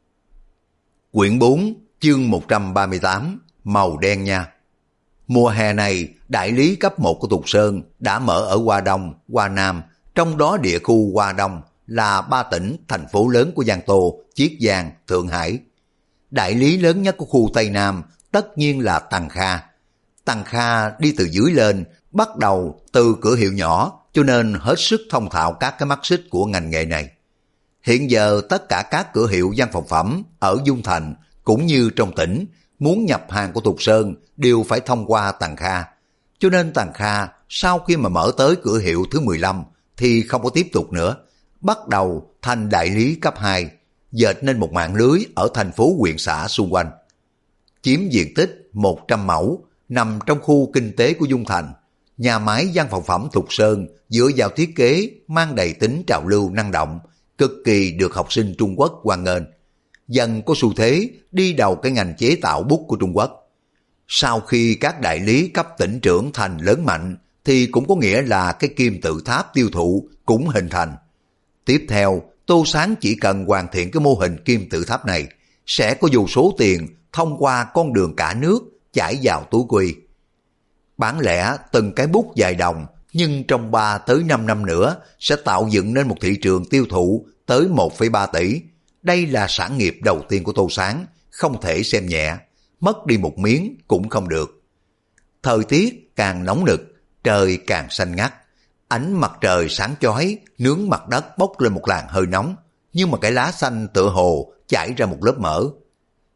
Quyển 4, chương 138, màu đen nha. Mùa hè này, đại lý cấp 1 của Tục Sơn đã mở ở Hoa Đông, Hoa Nam, trong đó địa khu Hoa Đông là 3 tỉnh, thành phố lớn của Giang Tô, Chiết Giang, Thượng Hải. Đại lý lớn nhất của khu Tây Nam tất nhiên là Tằng Kha. Tằng Kha đi từ dưới lên, bắt đầu từ cửa hiệu nhỏ, cho nên hết sức thông thạo các cái mắt xích của ngành nghề này. Hiện giờ tất cả các cửa hiệu văn phòng phẩm ở Dung Thành cũng như trong tỉnh muốn nhập hàng của Tục Sơn đều phải thông qua Tằng Kha. Cho nên Tằng Kha sau khi mà mở tới cửa hiệu thứ 15 thì không có tiếp tục nữa, bắt đầu thành đại lý cấp 2, dệt nên một mạng lưới ở thành phố huyện xã xung quanh. Chiếm diện tích 100 mẫu, nằm trong khu kinh tế của Dung Thành. Nhà máy văn phòng phẩm Tục Sơn dựa vào thiết kế mang đầy tính trào lưu năng động, cực kỳ được học sinh Trung Quốc hoan nghênh, dần có xu thế đi đầu cái ngành chế tạo bút của Trung Quốc. Sau khi các đại lý cấp tỉnh trưởng thành lớn mạnh thì cũng có nghĩa là cái kim tự tháp tiêu thụ cũng hình thành. Tiếp theo, Tô Sáng chỉ cần hoàn thiện cái mô hình kim tự tháp này, sẽ có vô số tiền thông qua con đường cả nước chảy vào túi quy. Bán lẻ từng cái bút vài đồng, nhưng trong 3 tới 5 năm nữa sẽ tạo dựng nên một thị trường tiêu thụ tới 1,3 tỷ. Đây là sản nghiệp đầu tiên của Tô Sáng, không thể xem nhẹ, mất đi một miếng cũng không được. Thời tiết càng nóng nực, trời càng xanh ngắt, ánh mặt trời sáng chói nướng mặt đất bốc lên một làn hơi nóng, nhưng mà cái lá xanh tựa hồ chảy ra một lớp mỡ.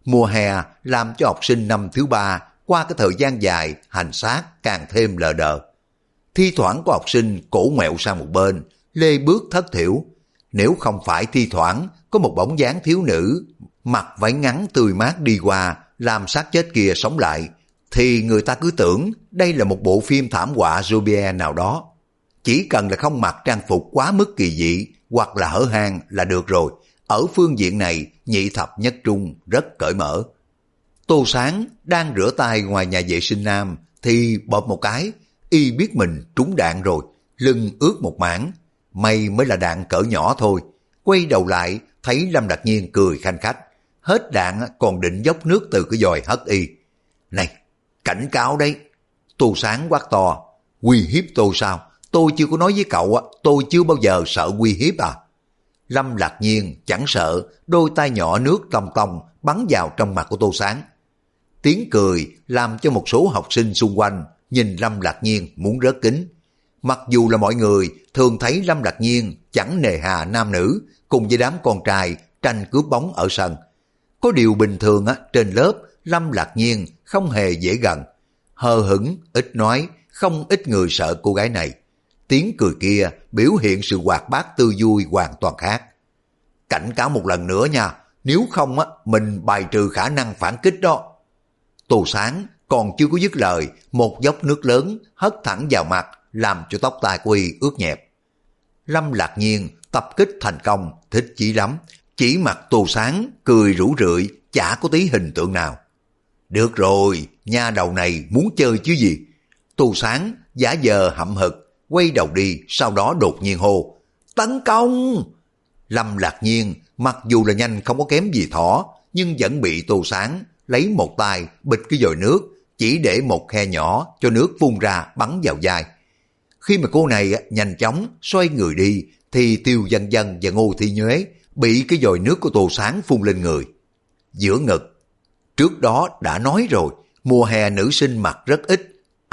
Mùa hè làm cho học sinh năm thứ ba qua cái thời gian dài hành xác càng thêm lờ đờ. Thi thoảng có học sinh cổ ngoẹo sang một bên, lê bước thất thiểu. Nếu không phải thi thoảng có một bóng dáng thiếu nữ mặc váy ngắn tươi mát đi qua làm xác chết kia sống lại, thì người ta cứ tưởng đây là một bộ phim thảm họa zombie nào đó. Chỉ cần là không mặc trang phục quá mức kỳ dị hoặc là hở hang là được rồi. Ở phương diện này, nhị thập nhất trung rất cởi mở. Tô Sáng đang rửa tay ngoài nhà vệ sinh nam thì bợp một cái, y biết mình trúng đạn rồi, lưng ướt một mảng. May mới là đạn cỡ nhỏ thôi. Quay đầu lại thấy Lâm Lạc Nhiên cười khanh khách. Hết đạn còn định dốc nước từ cái vòi hất y. Này, cảnh cáo đấy. Tô Sáng quát to. Uy hiếp tôi sao? Tôi chưa có nói với cậu, tôi chưa bao giờ sợ uy hiếp à? Lâm Lạc Nhiên chẳng sợ, đôi tay nhỏ nước tông tông bắn vào trong mặt của Tô Sáng. Tiếng cười làm cho một số học sinh xung quanh nhìn Lâm Lạc Nhiên muốn rớt kính. Mặc dù là mọi người thường thấy Lâm Lạc Nhiên chẳng nề hà nam nữ cùng với đám con trai tranh cướp bóng ở sân. Có điều bình thường trên lớp Lâm Lạc Nhiên không hề dễ gần. Hờ hững, ít nói, không ít người sợ cô gái này. Tiếng cười kia biểu hiện sự hoạt bát tươi vui hoàn toàn khác. Cảnh cáo một lần nữa nha, nếu không mình bài trừ khả năng phản kích đó. Tô Sáng còn chưa có dứt lời, một dốc nước lớn hất thẳng vào mặt, làm cho tóc tai của y ướt nhẹp. Lâm Lạc Nhiên tập kích thành công, thích chí lắm. Chỉ mặt Tô Sáng cười rủ rượi, chả có tí hình tượng nào. Được rồi, nha đầu này muốn chơi chứ gì. Tô Sáng giả vờ hậm hực, quay đầu đi, sau đó đột nhiên hô. Tấn công! Lâm Lạc Nhiên mặc dù là nhanh không có kém gì thỏ, nhưng vẫn bị Tô Sáng lấy một tay bịch cái vòi nước, chỉ để một khe nhỏ cho nước phun ra bắn vào vai. Khi mà cô này nhanh chóng xoay người đi, thì Tiêu Dân Dân và Ngô Thi Nhuế bị cái vòi nước của Tô Sáng phun lên người. Giữa ngực. Trước đó đã nói rồi, mùa hè nữ sinh mặc rất ít.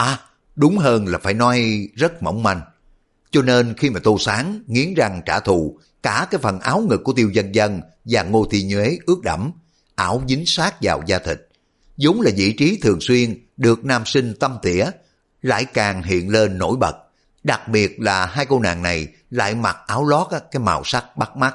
Đúng hơn là phải nói rất mỏng manh. Cho nên khi mà Tô Sáng nghiến răng trả thù, cả cái phần áo ngực của Tiêu Dân Dân và Ngô Thi Nhuế ướt đẫm, áo dính sát vào da thịt. Vốn là vị trí thường xuyên được nam sinh tâm tỉa, lại càng hiện lên nổi bật. Đặc biệt là hai cô nàng này lại mặc áo lót cái màu sắc bắt mắt.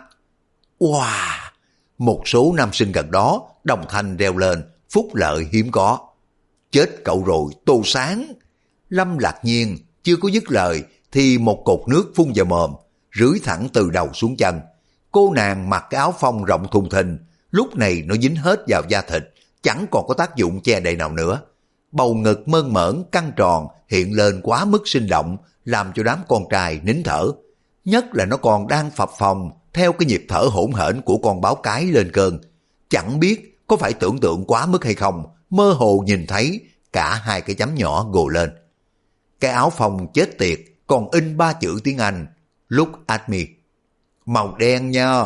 Wow! Một số nam sinh gần đó đồng thanh reo lên, phúc lợi hiếm có. Chết cậu rồi, Tô Sáng! Lâm Lạc Nhiên chưa có dứt lời thì một cột nước phun vào mồm, rưới thẳng từ đầu xuống chân. Cô nàng mặc cái áo phông rộng thùng thình, lúc này nó dính hết vào da thịt, chẳng còn có tác dụng che đậy nào nữa. Bầu ngực mơn mởn căng tròn hiện lên quá mức sinh động, làm cho đám con trai nín thở. Nhất là nó còn đang phập phồng theo cái nhịp thở hỗn hển của con báo cái lên cơn. Chẳng biết có phải tưởng tượng quá mức hay không, mơ hồ nhìn thấy cả hai cái chấm nhỏ gồ lên. Cái áo phông chết tiệt còn in 3 chữ tiếng Anh, Look at me. Màu đen nha.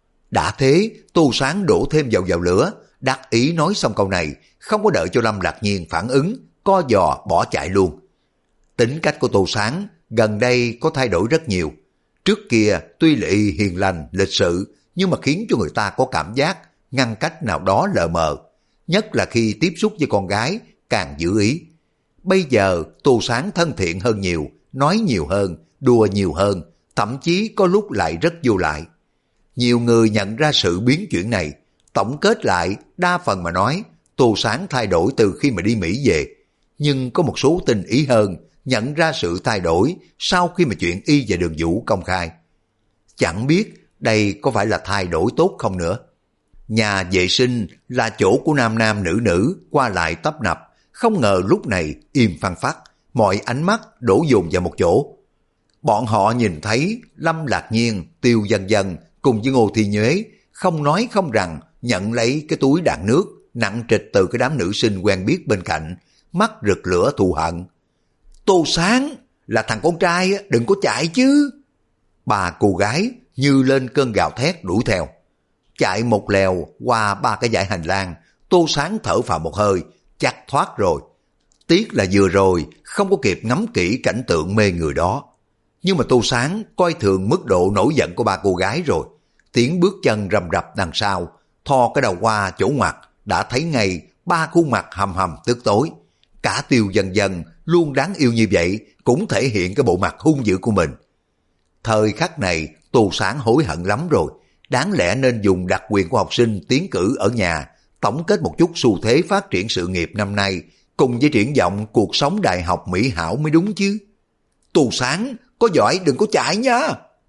Đã thế, Tô Sáng đổ thêm dầu vào lửa, đắc ý nói xong câu này, không có đợi cho Lâm Lạc Nhiên phản ứng, co giò bỏ chạy luôn. Tính cách của Tô Sáng gần đây có thay đổi rất nhiều. Trước kia tuy là y hiền lành, lịch sự, nhưng mà khiến cho người ta có cảm giác ngăn cách nào đó lờ mờ. Nhất là khi tiếp xúc với con gái, càng giữ ý. Bây giờ Tô Sáng thân thiện hơn nhiều, nói nhiều hơn, đùa nhiều hơn, thậm chí có lúc lại rất vô lại. Nhiều người nhận ra sự biến chuyển này, tổng kết lại đa phần mà nói Tô Sáng thay đổi từ khi mà đi Mỹ về. Nhưng có một số tinh ý hơn nhận ra sự thay đổi sau khi mà chuyện y và Đường Vũ công khai. Chẳng biết đây có phải là thay đổi tốt không nữa. Nhà vệ sinh là chỗ của nam nam nữ nữ qua lại tấp nập, không ngờ lúc này im phăng phắc, mọi ánh mắt đổ dồn vào một chỗ. Bọn họ nhìn thấy Lâm Lạc Nhiên, Tiêu Dân Dân cùng với Ngô Thi Nhuế không nói không rằng nhận lấy cái túi đạn nước nặng trịch từ cái đám nữ sinh quen biết bên cạnh, mắt rực lửa thù hận. Tô Sáng là thằng con trai, đừng có chạy chứ. Ba cô gái như lên cơn gào thét đuổi theo. Chạy một lèo qua 3 cái dãy hành lang, Tô Sáng thở phào một hơi, chắc thoát rồi. Tiếc là vừa rồi không có kịp ngắm kỹ cảnh tượng mê người đó. Nhưng mà Tô Sáng coi thường mức độ nổi giận của 3 cô gái rồi. Tiếng bước chân rầm rập đằng sau, thò cái đầu qua chỗ ngoặt, đã thấy ngay ba khuôn mặt hầm hầm tức tối. Cả Tiêu Dần Dần luôn đáng yêu như vậy cũng thể hiện cái bộ mặt hung dữ của mình. Thời khắc này Tô Sáng hối hận lắm rồi, đáng lẽ nên dùng đặc quyền của học sinh tiến cử ở nhà, tổng kết một chút xu thế phát triển sự nghiệp năm nay, cùng với triển vọng cuộc sống đại học mỹ hảo mới đúng chứ. Tô Sáng, có giỏi đừng có chạy nha.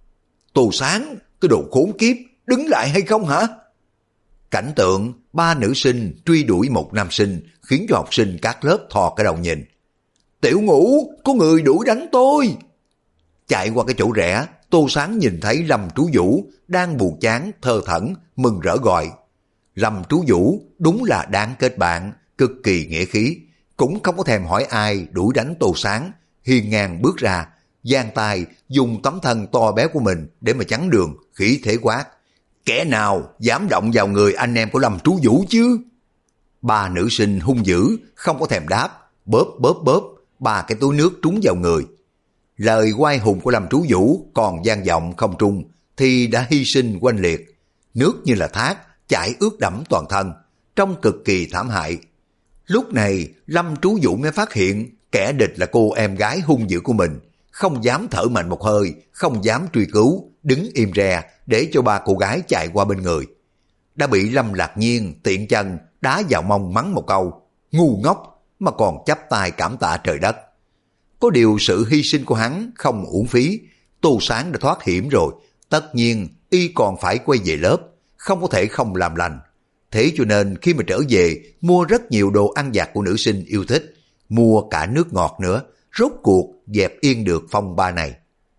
Tô Sáng, cái đồ khốn kiếp, đứng lại hay không hả? Cảnh tượng ba nữ sinh truy đuổi một nam sinh khiến cho học sinh các lớp thò cái đầu nhìn. Tiểu Ngũ, có người đuổi đánh tôi. Chạy qua cái chỗ rẽ, Tô Sáng nhìn thấy Lâm Trú Vũ đang buồn chán, thơ thẩn, mừng rỡ gọi. Lâm Trú Vũ đúng là đáng kết bạn, cực kỳ nghĩa khí, cũng không có thèm hỏi ai đuổi đánh Tô Sáng, hiên ngang bước ra, giang tay dùng tấm thân to béo của mình để mà chắn đường, khí thế quát. Kẻ nào dám động vào người anh em của Lâm Trú Vũ chứ? Ba nữ sinh hung dữ, không có thèm đáp, bóp, ba cái túi nước trúng vào người. Lời oai hùng của Lâm Trú Vũ còn vang vọng không trung thì đã hy sinh oanh liệt. Nước như là thác, chảy ướt đẫm toàn thân, trông cực kỳ thảm hại. Lúc này Lâm Trú Vũ mới phát hiện kẻ địch là cô em gái hung dữ của mình, không dám thở mạnh một hơi, không dám truy cứu, đứng im re để cho ba cô gái chạy qua bên người. Đã bị Lâm Lạc Nhiên tiện chân đá vào mông mắng một câu, ngu ngốc mà còn chắp tay cảm tạ trời đất. Có điều sự hy sinh của hắn không uổng phí, Tô Sáng đã thoát hiểm rồi, tất nhiên y còn phải quay về lớp, không có thể không làm lành. Thế cho nên khi mà trở về, mua rất nhiều đồ ăn vặt của nữ sinh yêu thích, mua cả nước ngọt nữa, rốt cuộc dẹp yên được phong ba này.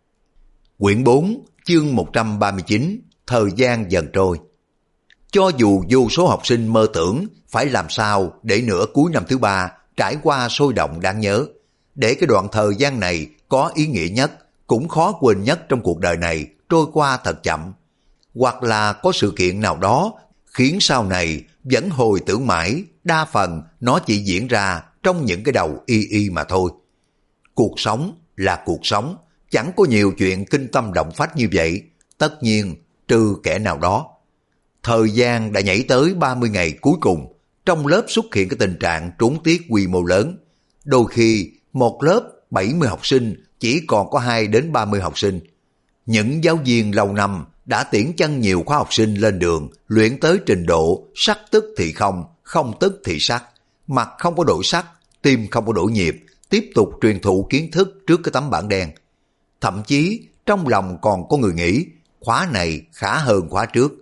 Quyển 4, chương 139, thời gian dần trôi. Cho dù vô số học sinh mơ tưởng phải làm sao để nửa cuối năm thứ ba trải qua sôi động đáng nhớ, để cái đoạn thời gian này có ý nghĩa nhất, cũng khó quên nhất trong cuộc đời này trôi qua thật chậm. Hoặc là có sự kiện nào đó khiến sau này vẫn hồi tưởng mãi, đa phần nó chỉ diễn ra trong những cái đầu y mà thôi. Cuộc sống là cuộc sống, chẳng có nhiều chuyện kinh tâm động phách như vậy, tất nhiên trừ kẻ nào đó. Thời gian đã nhảy tới 30 ngày cuối cùng, trong lớp xuất hiện cái tình trạng trốn tiết quy mô lớn. Đôi khi một lớp 70 học sinh chỉ còn có 2 đến 30 học sinh. Những giáo viên lâu năm đã tiễn chân nhiều khóa học sinh lên đường, luyện tới trình độ sắc tức thì không, không tức thì sắc, mặt không có đổi sắc, tim không có đổi nhịp, tiếp tục truyền thụ kiến thức trước cái tấm bảng đen. Thậm chí trong lòng còn có người nghĩ khóa này khá hơn khóa trước.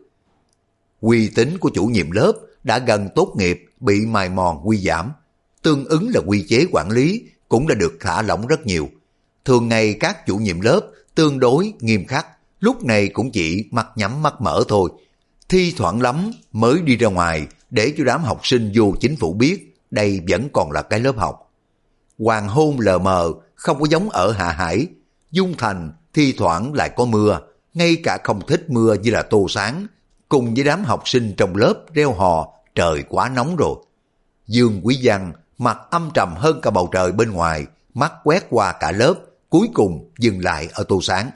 Uy tín của chủ nhiệm lớp đã gần tốt nghiệp bị mài mòn quy giảm, tương ứng là quy chế quản lý cũng đã được thả lỏng rất nhiều. Thường ngày các chủ nhiệm lớp tương đối nghiêm khắc, lúc này cũng chỉ mắt nhắm mắt mở thôi. Thi thoảng lắm mới đi ra ngoài để cho đám học sinh vô chính phủ biết đây vẫn còn là cái lớp học. Hoàng hôn lờ mờ, không có giống ở Hạ Hải. Dung Thành thi thoảng lại có mưa, ngay cả không thích mưa như là Tô Sáng, cùng với đám học sinh trong lớp reo hò trời quá nóng rồi. Dương Quý Văn mặt âm trầm hơn cả bầu trời bên ngoài, mắt quét qua cả lớp, cuối cùng dừng lại ở Tô Sáng.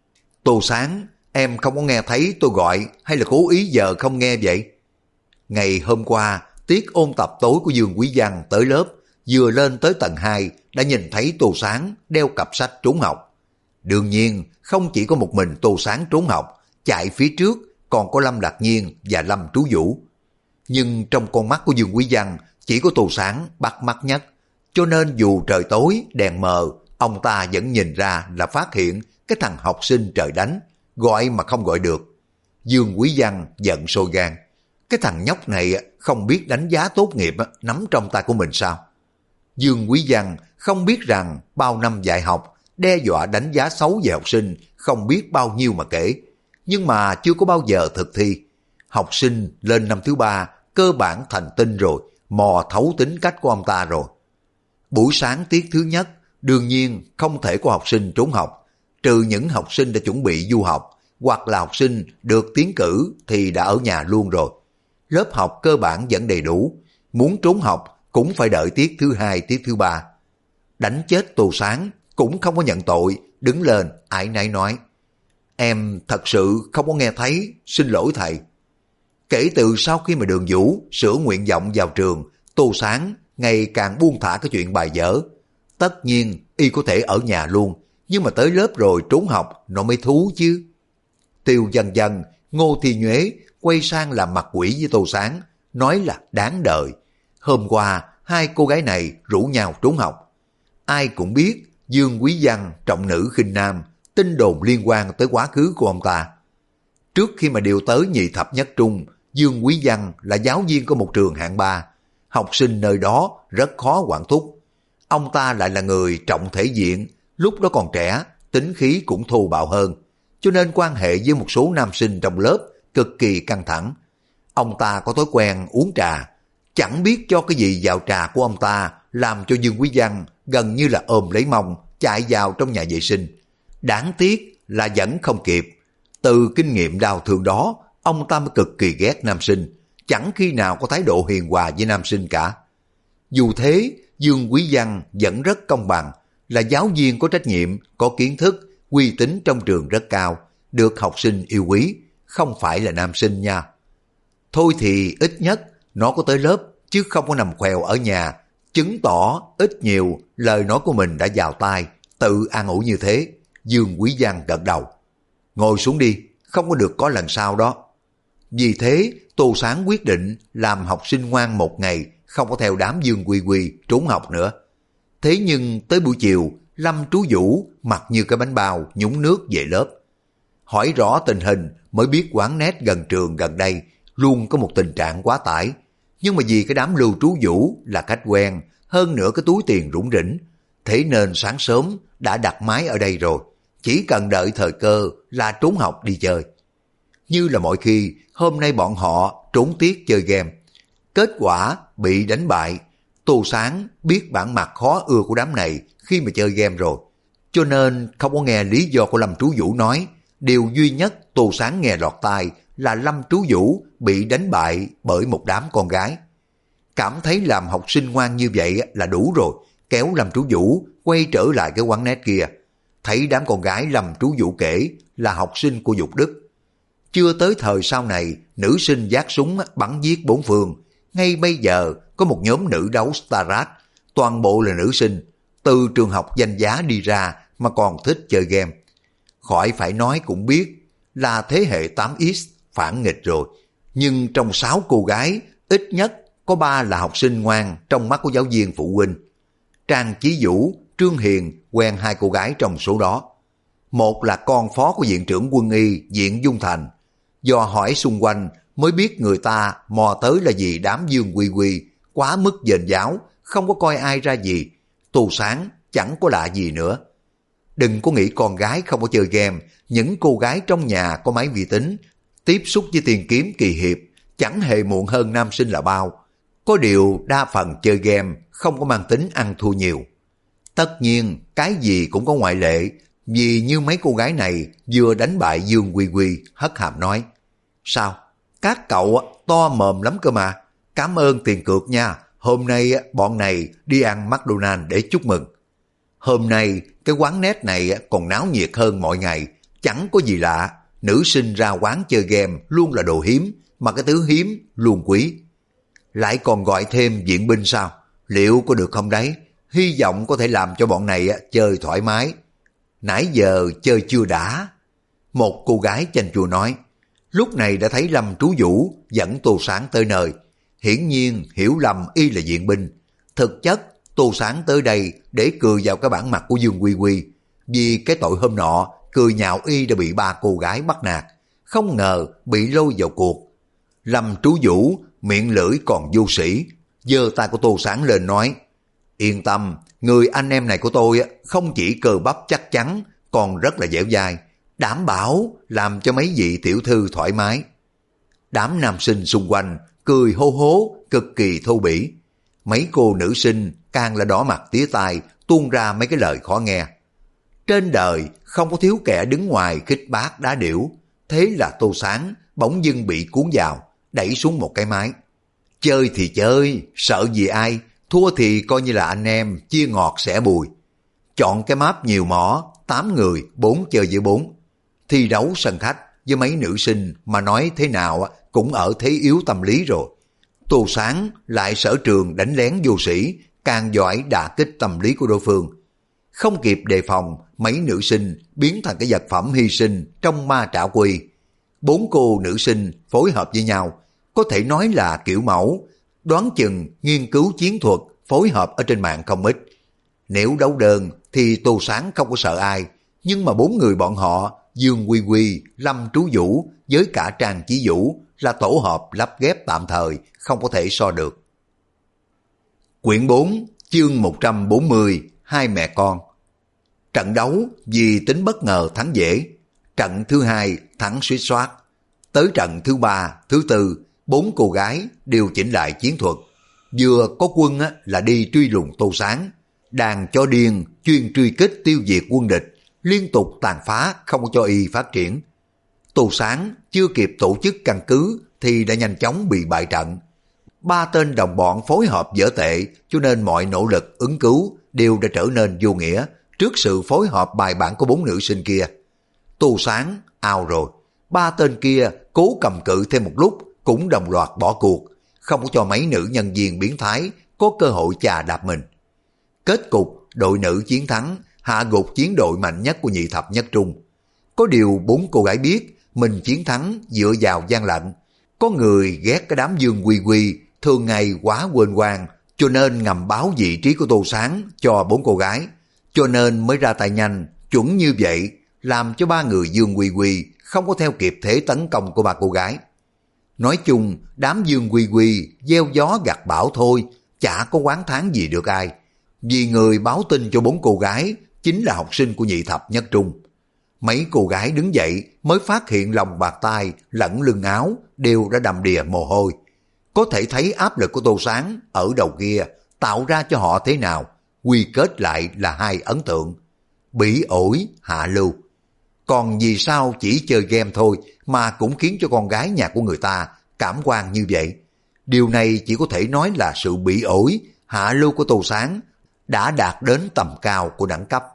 Tô Sáng, em không có nghe thấy tôi gọi hay là cố ý giờ không nghe vậy? Ngày hôm qua, tiết ôn tập tối của Dương Quý Văn tới lớp, vừa lên tới tầng 2 đã nhìn thấy Tô Sáng đeo cặp sách trốn học. Đương nhiên, không chỉ có một mình Tô Sáng trốn học, chạy phía trước còn có Lâm Lạc Nhiên và Lâm Trú Vũ. Nhưng trong con mắt của Dương Quý Văn chỉ có Tô Sáng bắt mắt nhất, cho nên dù trời tối, đèn mờ, ông ta vẫn nhìn ra là phát hiện cái thằng học sinh trời đánh, gọi mà không gọi được. Dương Quý Văn giận sôi gan. Cái thằng nhóc này không biết đánh giá tốt nghiệp nắm trong tay của mình sao? Dương Quý Văn không biết rằng bao năm dạy học, đe dọa đánh giá xấu về học sinh không biết bao nhiêu mà kể, nhưng mà chưa có bao giờ thực thi. Học sinh lên năm thứ 3 cơ bản thành tinh rồi, mò thấu tính cách của ông ta rồi. Buổi sáng tiết thứ nhất, đương nhiên không thể có học sinh trốn học, trừ những học sinh đã chuẩn bị du học, hoặc là học sinh được tiến cử thì đã ở nhà luôn rồi. Lớp học cơ bản vẫn đầy đủ, muốn trốn học cũng phải đợi tiết thứ 2, tiết thứ 3. Đánh chết Tô Sáng cũng không có nhận tội, đứng lên áy náy nói: Em thật sự không có nghe thấy, xin lỗi thầy. Kể từ sau khi mà Đường Vũ sửa nguyện vọng vào trường, Tô Sáng ngày càng buông thả cái chuyện bài vở. Tất nhiên y có thể ở nhà luôn, nhưng mà tới lớp rồi trốn học nó mới thú chứ. Tiêu Dân Dân, Ngô Thi Nhuế quay sang làm mặt quỷ với Tô Sáng, nói là đáng đời. Hôm qua hai cô gái này rủ nhau trốn học. Ai cũng biết Dương Quý Văn trọng nữ khinh nam, tin đồn liên quan tới quá khứ của ông ta. Trước khi mà điều tới nhị thập nhất trung, Dương Quý Văn là giáo viên của một trường hạng 3. Học sinh nơi đó rất khó quản thúc. Ông ta lại là người trọng thể diện, lúc đó còn trẻ, tính khí cũng thô bạo hơn. Cho nên quan hệ với một số nam sinh trong lớp cực kỳ căng thẳng. Ông ta có thói quen uống trà. Chẳng biết cho cái gì vào trà của ông ta, làm cho Dương Quý Văn gần như là ôm lấy mông, chạy vào trong nhà vệ sinh. Đáng tiếc là vẫn không kịp. Từ kinh nghiệm đau thương đó, ông ta mới cực kỳ ghét nam sinh, chẳng khi nào có thái độ hiền hòa với nam sinh cả. Dù thế, Dương Quý Văn vẫn rất công bằng, là giáo viên có trách nhiệm, có kiến thức, uy tín trong trường rất cao, được học sinh yêu quý, không phải là nam sinh nha. Thôi thì ít nhất nó có tới lớp, chứ không có nằm khoèo ở nhà, chứng tỏ ít nhiều lời nói của mình đã vào tai, tự an ủi như thế. Dương Quý Văn gật đầu. Ngồi xuống đi, không có được có lần sau đó. Vì thế, Tô Sáng quyết định làm học sinh ngoan một ngày, không có theo đám Dương Quy Quy trốn học nữa. Thế nhưng tới buổi chiều, Lâm Trú Vũ mặc như cái bánh bao nhúng nước về lớp. Hỏi rõ tình hình mới biết quán net gần trường gần đây luôn có một tình trạng quá tải. Nhưng mà vì cái đám Lưu Trú Vũ là khách quen, hơn nữa cái túi tiền rủng rỉnh, thế nên sáng sớm đã đặt máy ở đây rồi. Chỉ cần đợi thời cơ là trốn học đi chơi. Như là mọi khi, hôm nay bọn họ trốn tiết chơi game. Kết quả bị đánh bại. Tô Sáng biết bản mặt khó ưa của đám này khi mà chơi game rồi. Cho nên không có nghe lý do của Lâm Trú Vũ nói. Điều duy nhất Tô Sáng nghe lọt tai là Lâm Trú Vũ bị đánh bại bởi một đám con gái. Cảm thấy làm học sinh ngoan như vậy là đủ rồi, kéo Lâm Trú Vũ quay trở lại cái quán net kia. Thấy đám con gái Lâm Trú Vũ kể là học sinh của Dục Đức. Chưa tới thời sau này, nữ sinh vác súng bắn giết bốn phương. Ngay bây giờ có một nhóm nữ đấu Starat, toàn bộ là nữ sinh, từ trường học danh giá đi ra mà còn thích chơi game. Khỏi phải nói cũng biết là thế hệ 8X phản nghịch rồi. Nhưng trong 6 cô gái, ít nhất có 3 là học sinh ngoan trong mắt của giáo viên phụ huynh. Trang Chí Vũ, Trương Hiền quen 2 cô gái trong số đó. Một là con phó của viện trưởng quân y viện Dung Thành. Do hỏi xung quanh mới biết người ta mò tới là vì đám Dương Quy Quy quá mức dền giáo, không có coi ai ra gì. Tô Sáng chẳng có lạ gì nữa. Đừng có nghĩ con gái không có chơi game, những cô gái trong nhà có máy vi tính, tiếp xúc với tiền kiếm kỳ hiệp, chẳng hề muộn hơn nam sinh là bao. Có điều đa phần chơi game không có mang tính ăn thua nhiều. Tất nhiên cái gì cũng có ngoại lệ, vì như mấy cô gái này vừa đánh bại Dương Quy Quy hất hàm nói: Sao? Các cậu to mồm lắm cơ mà, cảm ơn tiền cược nha, hôm nay bọn này đi ăn McDonald's để chúc mừng. Hôm nay cái quán net này còn náo nhiệt hơn mọi ngày, chẳng có gì lạ, nữ sinh ra quán chơi game luôn là đồ hiếm, mà cái thứ hiếm luôn quý. Lại còn gọi thêm viện binh sao? Liệu có được không đấy? Hy vọng có thể làm cho bọn này chơi thoải mái. Nãy giờ chơi chưa đã. Một cô gái chanh chua nói. Lúc này đã thấy Lâm Trú Vũ dẫn Tô Sáng tới nơi. Hiển nhiên hiểu lầm y là viện binh. Thực chất Tô Sáng tới đây để cười vào cái bản mặt của Dương Quy Quy. Vì cái tội hôm nọ cười nhạo y đã bị 3 cô gái bắt nạt. Không ngờ bị lôi vào cuộc. Lâm Trú Vũ miệng lưỡi còn vô sĩ, giơ tay của Tô Sáng lên nói: Yên tâm, người anh em này của tôi không chỉ cơ bắp chắc chắn, còn rất là dẻo dai, đảm bảo làm cho mấy vị tiểu thư thoải mái. Đám nam sinh xung quanh cười hô hố, cực kỳ thô bỉ. Mấy cô nữ sinh càng là đỏ mặt tía tai, tuôn ra mấy cái lời khó nghe. Trên đời không có thiếu kẻ đứng ngoài khích bác đá điểu. Thế là Tô Sáng bỗng dưng bị cuốn vào, đẩy xuống một cái máy. Chơi thì chơi, sợ gì ai, thua thì coi như là anh em, chia ngọt sẻ bùi. Chọn cái map nhiều mỏ, 8 người, 4 chơi với 4. Thi đấu sân khách với mấy nữ sinh mà nói thế nào cũng ở thế yếu tâm lý rồi. Tô Sáng lại sở trường đánh lén vô sĩ, càng giỏi đả kích tâm lý của đối phương. Không kịp đề phòng, mấy nữ sinh biến thành cái vật phẩm hy sinh trong ma trảo quy. 4 cô nữ sinh phối hợp với nhau, có thể nói là kiểu mẫu, đoán chừng nghiên cứu chiến thuật, phối hợp ở trên mạng không ít. Nếu đấu đơn thì Tô Sáng không có sợ ai, nhưng mà 4 người bọn họ, Dương Quy Quy, Lâm Trú Vũ với cả Trang Chí Vũ là tổ hợp lắp ghép tạm thời, không có thể so được. Quyển 4, chương 140, hai mẹ con. Trận đấu vì tính bất ngờ thắng dễ, trận thứ 2 thắng suýt soát. Tới trận thứ 3, thứ 4, 4 cô gái điều chỉnh lại chiến thuật. Vừa có quân là đi truy lùng Tô Sáng, đàn chó điên chuyên truy kích tiêu diệt quân địch, liên tục tàn phá không cho y phát triển. Tô Sáng chưa kịp tổ chức căn cứ thì đã nhanh chóng bị bại trận. 3 tên đồng bọn phối hợp dở tệ, cho nên mọi nỗ lực ứng cứu đều đã trở nên vô nghĩa trước sự phối hợp bài bản của 4 nữ sinh kia. Tô Sáng ao rồi, 3 tên kia cố cầm cự thêm một lúc cũng đồng loạt bỏ cuộc, không có cho mấy nữ nhân viên biến thái có cơ hội chà đạp mình. Kết cục đội nữ chiến thắng, hạ gục chiến đội mạnh nhất của nhị thập nhất trung. Có điều 4 cô gái biết mình chiến thắng dựa vào gian lận. Có người ghét cái đám Dương Quy Quy thường ngày quá quên quan, cho nên ngầm báo vị trí của Tô Sáng cho 4 cô gái, cho nên mới ra tay nhanh, chuẩn như vậy, làm cho 3 người Dương Quy Quy không có theo kịp thế tấn công của 3 cô gái. Nói chung, đám Dương Quy Quy gieo gió gặt bão thôi, chả có oán thán gì được ai. Vì người báo tin cho 4 cô gái chính là học sinh của nhị thập nhất trung. Mấy cô gái đứng dậy mới phát hiện lòng bạc tai lẫn lưng áo đều đã đầm đìa mồ hôi. Có thể thấy áp lực của Tô Sáng ở đầu kia tạo ra cho họ thế nào, quy kết lại là 2 ấn tượng: bỉ ổi, hạ lưu. Còn vì sao chỉ chơi game thôi mà cũng khiến cho con gái nhà của người ta cảm quan như vậy? Điều này chỉ có thể nói là sự bỉ ổi, hạ lưu của Tô Sáng đã đạt đến tầm cao của đẳng cấp.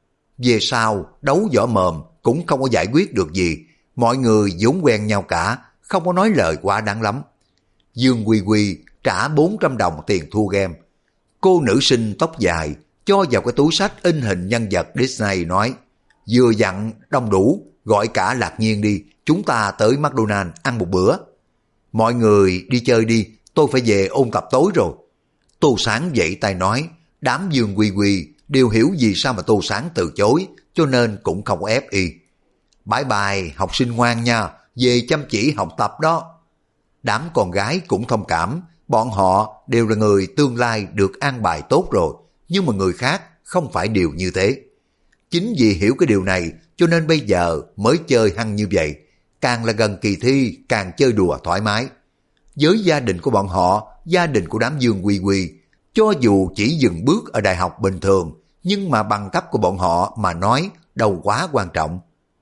Về sau, đấu võ mồm cũng không có giải quyết được gì, mọi người vốn quen nhau cả, không có nói lời quá đáng lắm. Dương Quy Quy trả 400 đồng tiền thua game. Cô nữ sinh tóc dài cho vào cái túi sách in hình nhân vật Disney nói: vừa dặn đông đủ, gọi cả Lạc Nhiên đi, chúng ta tới McDonald's ăn một bữa. Mọi người đi chơi đi, tôi phải về ôn tập tối rồi. Tô Sáng vẫy tay nói, đám Dương Quy Quy đều hiểu vì sao mà Tô Sáng từ chối, cho nên cũng không ép y. Bye bye học sinh ngoan nha, về chăm chỉ học tập đó. Đám con gái cũng thông cảm, bọn họ đều là người tương lai được an bài tốt rồi, nhưng mà người khác không phải điều như thế. Chính vì hiểu cái điều này cho nên bây giờ mới chơi hăng như vậy, càng là gần kỳ thi càng chơi đùa thoải mái. Với gia đình của bọn họ, gia đình của đám Dương Quy Quy, cho dù chỉ dừng bước ở đại học bình thường, nhưng mà bằng cấp của bọn họ mà nói đâu quá quan trọng.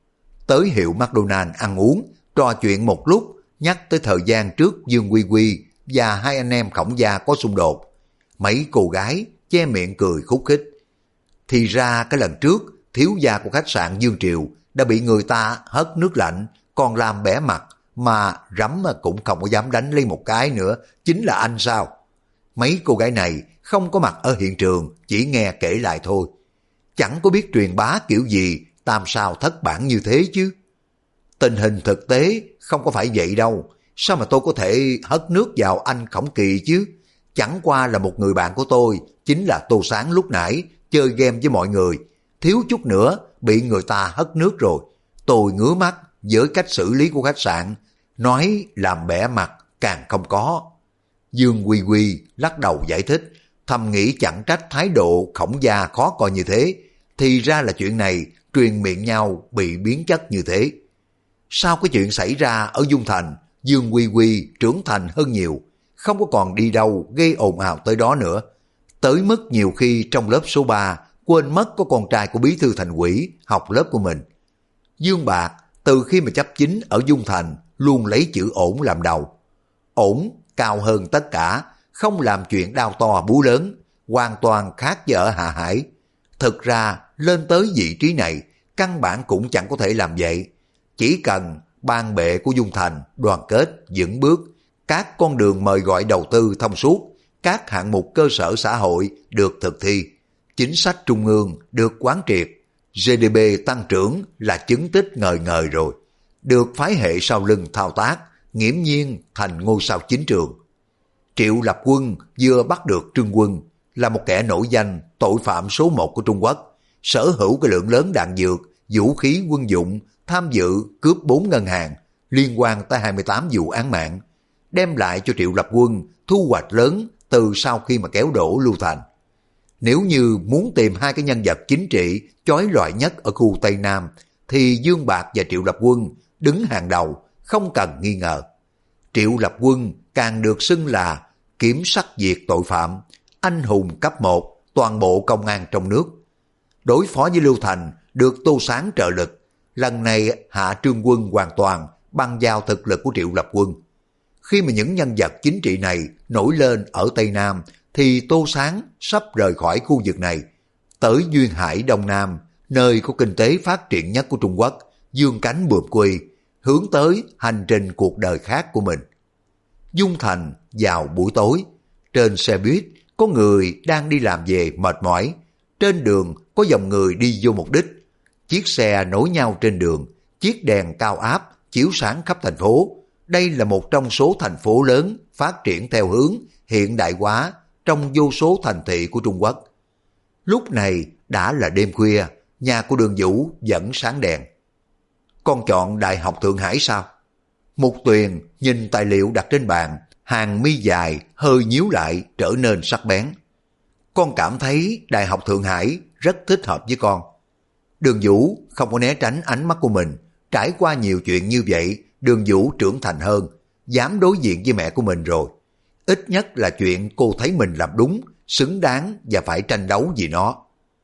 Tới hiệu McDonald's ăn uống, trò chuyện một lúc, nhắc tới thời gian trước Dương Quy Quy và 2 anh em Khổng Gia có xung đột. Mấy cô gái che miệng cười khúc khích. Thì ra cái lần trước, thiếu gia của khách sạn Dương Triều đã bị người ta hất nước lạnh, còn làm bẻ mặt, mà rắm cũng không có dám đánh lên một cái nữa, chính là anh sao? Mấy cô gái này không có mặt ở hiện trường, chỉ nghe kể lại thôi. Chẳng có biết truyền bá kiểu gì, tam sao thất bản như thế chứ. Tình hình thực tế không có phải vậy đâu, sao mà tôi có thể hất nước vào anh Khổng Kỳ chứ? Chẳng qua là một người bạn của tôi, chính là Tô Sáng lúc nãy, chơi game với mọi người, thiếu chút nữa bị người ta hất nước rồi. Tôi ngứa mắt với cách xử lý của khách sạn, nói làm bẻ mặt càng không có. Dương Quy Quy lắc đầu giải thích, thầm nghĩ chẳng trách thái độ Khổng Gia khó coi như thế, thì ra là chuyện này truyền miệng nhau bị biến chất như thế. Sau cái chuyện xảy ra ở Dung Thành, Dương Quy Quy trưởng thành hơn nhiều, không có còn đi đâu gây ồn ào tới đó nữa. Tới mức nhiều khi trong lớp số 3 quên mất có con trai của bí thư thành ủy học lớp của mình. Dương Bạc từ khi mà chấp chính ở Dung Thành luôn lấy chữ ổn làm đầu. Ổn cao hơn tất cả, không làm chuyện đao to búa lớn, hoàn toàn khác với ở Hạ Hải. Thực ra lên tới vị trí này căn bản cũng chẳng có thể làm vậy. Chỉ cần ban bệ của Dung Thành đoàn kết, vững bước, các con đường mời gọi đầu tư thông suốt, các hạng mục cơ sở xã hội được thực thi, chính sách trung ương được quán triệt, GDP tăng trưởng là chứng tích ngời ngời rồi, được phái hệ sau lưng thao tác, nghiễm nhiên thành ngôi sao chính trường. Triệu Lập Quân vừa bắt được Trương Quân, là một kẻ nổi danh tội phạm số 1 của Trung Quốc, sở hữu cái lượng lớn đạn dược, vũ khí quân dụng, tham dự cướp 4 ngân hàng, liên quan tới 28 vụ án mạng, đem lại cho Triệu Lập Quân thu hoạch lớn từ sau khi mà kéo đổ Lưu Thành. Nếu như muốn tìm hai cái nhân vật chính trị chói lọi nhất ở khu Tây Nam, thì Dương Bạc và Triệu Lập Quân đứng hàng đầu, không cần nghi ngờ. Triệu Lập Quân càng được xưng là kiểm sắc diệt tội phạm, anh hùng cấp 1 toàn bộ công an trong nước. Đối phó với Lưu Thành được Tô Sáng trợ lực, lần này hạ Trương Quân hoàn toàn bằng vào thực lực của Triệu Lập Quân. Khi mà những nhân vật chính trị này nổi lên ở Tây Nam, thì Tô Sáng sắp rời khỏi khu vực này, tới Duyên Hải Đông Nam, nơi có kinh tế phát triển nhất của Trung Quốc, dương cánh buồm quy, hướng tới hành trình cuộc đời khác của mình. Dung Thành vào buổi tối, trên xe buýt có người đang đi làm về mệt mỏi, trên đường có dòng người đi vô mục đích. Chiếc xe nối nhau trên đường, chiếc đèn cao áp chiếu sáng khắp thành phố. Đây là một trong số thành phố lớn phát triển theo hướng hiện đại hóa trong vô số thành thị của Trung Quốc. Lúc này đã là đêm khuya, nhà của Đường Vũ vẫn sáng đèn. Con chọn Đại học Thượng Hải sao? Mục Tuyền nhìn tài liệu đặt trên bàn, hàng mi dài hơi nhíu lại trở nên sắc bén. Con cảm thấy Đại học Thượng Hải rất thích hợp với con. Đường Vũ không có né tránh ánh mắt của mình. Trải qua nhiều chuyện như vậy, Đường Vũ trưởng thành hơn, dám đối diện với mẹ của mình rồi. Ít nhất là chuyện cô thấy mình làm đúng, xứng đáng và phải tranh đấu vì nó.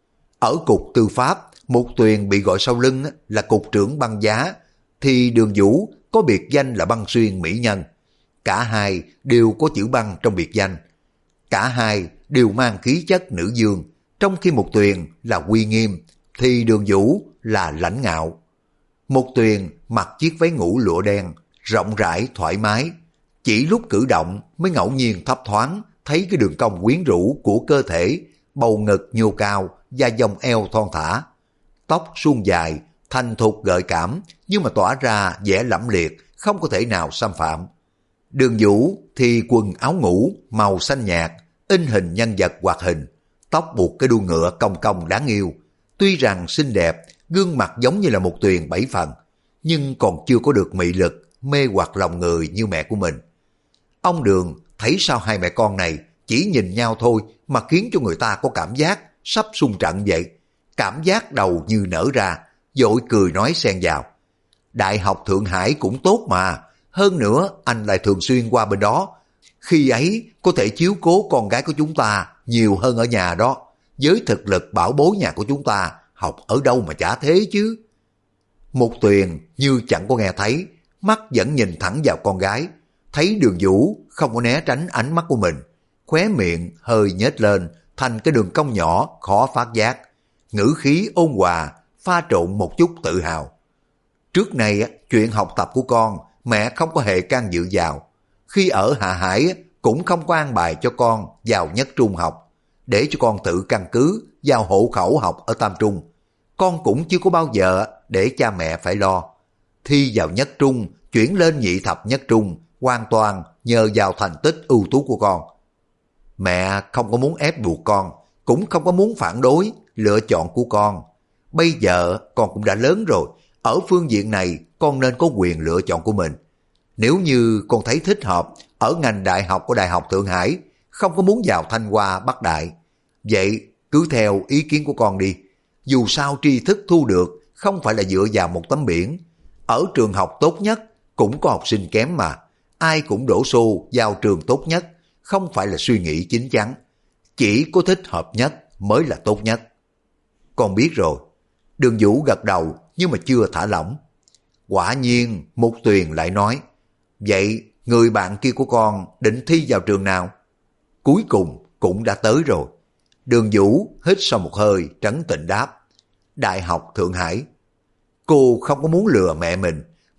Ở cục tư pháp, Mục Tuyền bị gọi sau lưng là cục trưởng băng giá, thì Đường Vũ có biệt danh là băng xuyên mỹ nhân. Cả hai đều có chữ băng trong biệt danh. Cả hai đều mang khí chất nữ dương, trong khi Mục Tuyền là uy nghiêm, thì Đường Vũ là lãnh ngạo. Mục Tuyền mặc chiếc váy ngủ lụa đen, rộng rãi thoải mái, chỉ lúc cử động mới ngẫu nhiên thấp thoáng thấy cái đường cong quyến rũ của cơ thể, bầu ngực nhô cao và vòng eo thon thả. Tóc suôn dài, thanh thục gợi cảm, nhưng mà tỏa ra vẻ lẫm liệt, không có thể nào xâm phạm. Đường Vũ thì quần áo ngủ màu xanh nhạt, in hình nhân vật hoạt hình, tóc buộc cái đuôi ngựa cong cong đáng yêu. Tuy rằng xinh đẹp, gương mặt giống như là một Tuyền 7 phần, nhưng còn chưa có được mị lực, mê hoặc lòng người như mẹ của mình. Ông Đường thấy sao hai mẹ con này chỉ nhìn nhau thôi mà khiến cho người ta có cảm giác sắp xung trận vậy. Cảm giác đầu như nở ra, vội cười nói xen vào. Đại học Thượng Hải cũng tốt mà, hơn nữa anh lại thường xuyên qua bên đó. Khi ấy có thể chiếu cố con gái của chúng ta nhiều hơn ở nhà đó. Với thực lực bảo bối nhà của chúng ta, học ở đâu mà chả thế chứ. Mục Tuyền như chẳng có nghe thấy, mắt vẫn nhìn thẳng vào con gái. Thấy Đường Vũ không có né tránh ánh mắt của mình, khóe miệng hơi nhếch lên thành cái đường cong nhỏ khó phát giác, ngữ khí ôn hòa pha trộn một chút tự hào. Trước này chuyện học tập của con mẹ không có hề can dự vào. Khi ở Hạ Hải cũng không có an bài cho con vào nhất trung học, để cho con tự căn cứ vào hộ khẩu học ở Tam Trung. Con cũng chưa có bao giờ để cha mẹ phải lo. Thi vào nhất trung, chuyển lên nhị thập nhất trung, hoàn toàn nhờ vào thành tích ưu tú của con. Mẹ không có muốn ép buộc con, cũng không có muốn phản đối lựa chọn của con. Bây giờ con cũng đã lớn rồi, ở phương diện này con nên có quyền lựa chọn của mình. Nếu như con thấy thích hợp ở ngành đại học của Đại học Thượng Hải, không có muốn vào Thanh Hoa Bắc Đại, vậy cứ theo ý kiến của con đi. Dù sao tri thức thu được không phải là dựa vào một tấm biển. Ở trường học tốt nhất cũng có học sinh kém mà. Ai cũng đổ xô vào trường tốt nhất, không phải là suy nghĩ chín chắn. Chỉ có thích hợp nhất mới là tốt nhất. Con biết rồi. Đường Vũ gật đầu nhưng mà chưa thả lỏng. Quả nhiên Mục Tuyền lại nói, vậy người bạn kia của con định thi vào trường nào? Cuối cùng cũng đã tới rồi. Đường Vũ hít sau một hơi trấn tĩnh đáp, Đại học Thượng Hải. Cô không có muốn lừa mẹ mình,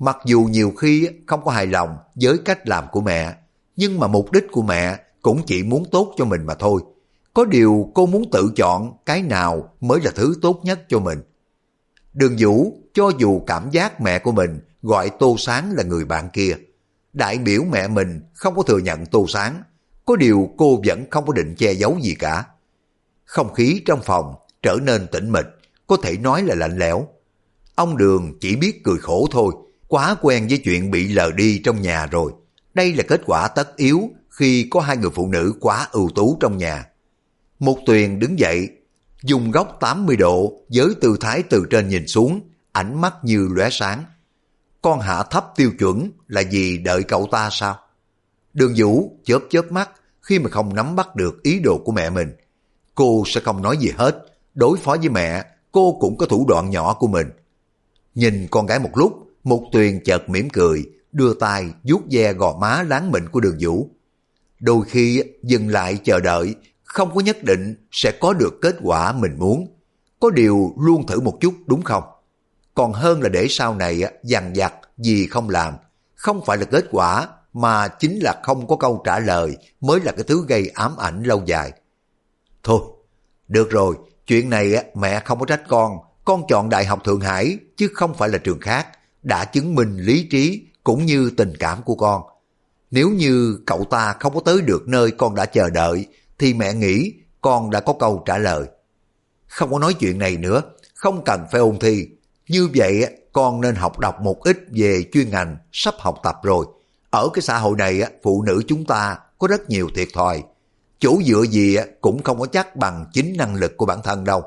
Mặc dù nhiều khi không có hài lòng với cách làm của mẹ, nhưng mà mục đích của mẹ cũng chỉ muốn tốt cho mình mà thôi. Có điều cô muốn tự chọn cái nào mới là thứ tốt nhất cho mình. Đường Vũ cho dù cảm giác mẹ của mình gọi Tô Sáng là người bạn kia, đại biểu mẹ mình không có thừa nhận Tô Sáng, có điều cô vẫn không có định che giấu gì cả. Không khí trong phòng trở nên tĩnh mịch, có thể nói là lạnh lẽo. Ông Đường chỉ biết cười khổ thôi, quá quen với chuyện bị lờ đi trong nhà rồi. Đây là kết quả tất yếu khi có hai người phụ nữ quá ưu tú trong nhà. Mục Tuyền đứng dậy, dùng góc 80 độ với tư thái từ trên nhìn xuống, ánh mắt như lóe sáng. Con hạ thấp tiêu chuẩn là vì đợi cậu ta sao? Đường Vũ chớp chớp mắt khi mà không nắm bắt được ý đồ của mẹ mình. Cô sẽ không nói gì hết, đối phó với mẹ, cô cũng có thủ đoạn nhỏ của mình. Nhìn con gái một lúc, Mục Tuyền chợt mỉm cười, đưa tay vuốt ve gò má láng mịn của Đường Vũ. Đôi khi dừng lại chờ đợi, không có nhất định sẽ có được kết quả mình muốn. Có điều luôn thử một chút đúng không? Còn hơn là để sau này dằn vặt vì không làm. Không phải là kết quả, mà chính là không có câu trả lời mới là cái thứ gây ám ảnh lâu dài. Thôi, được rồi, chuyện này mẹ không có trách con chọn Đại học Thượng Hải chứ không phải là trường khác, đã chứng minh lý trí cũng như tình cảm của con. Nếu như cậu ta không có tới được nơi con đã chờ đợi, thì mẹ nghĩ con đã có câu trả lời. Không có nói chuyện này nữa, không cần phải ôn thi. Như vậy con nên học đọc một ít về chuyên ngành sắp học tập rồi. Ở cái xã hội này phụ nữ chúng ta có rất nhiều thiệt thòi. Chỗ dựa gì cũng không có chắc bằng chính năng lực của bản thân đâu.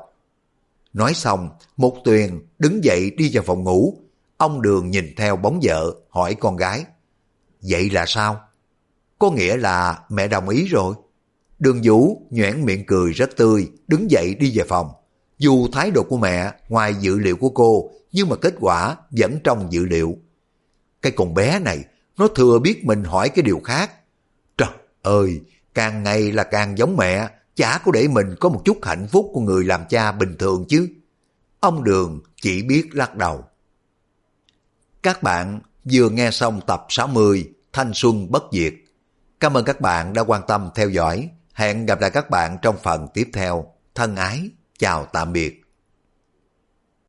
Nói xong, Mục Tuyền đứng dậy đi vào phòng ngủ. Ông Đường nhìn theo bóng vợ, hỏi con gái. Vậy là sao? Có nghĩa là mẹ đồng ý rồi. Đường Vũ nhoẻn miệng cười rất tươi, đứng dậy đi về phòng. Dù thái độ của mẹ ngoài dự liệu của cô, nhưng mà kết quả vẫn trong dự liệu. Cái con bé này, nó thừa biết mình hỏi cái điều khác. Trời ơi, càng ngày là càng giống mẹ, chả có để mình có một chút hạnh phúc của người làm cha bình thường chứ. Ông Đường chỉ biết lắc đầu. Các bạn vừa nghe xong tập 60 Thanh Xuân Bất Diệt. Cảm ơn các bạn đã quan tâm theo dõi. Hẹn gặp lại các bạn trong phần tiếp theo. Thân ái, chào tạm biệt.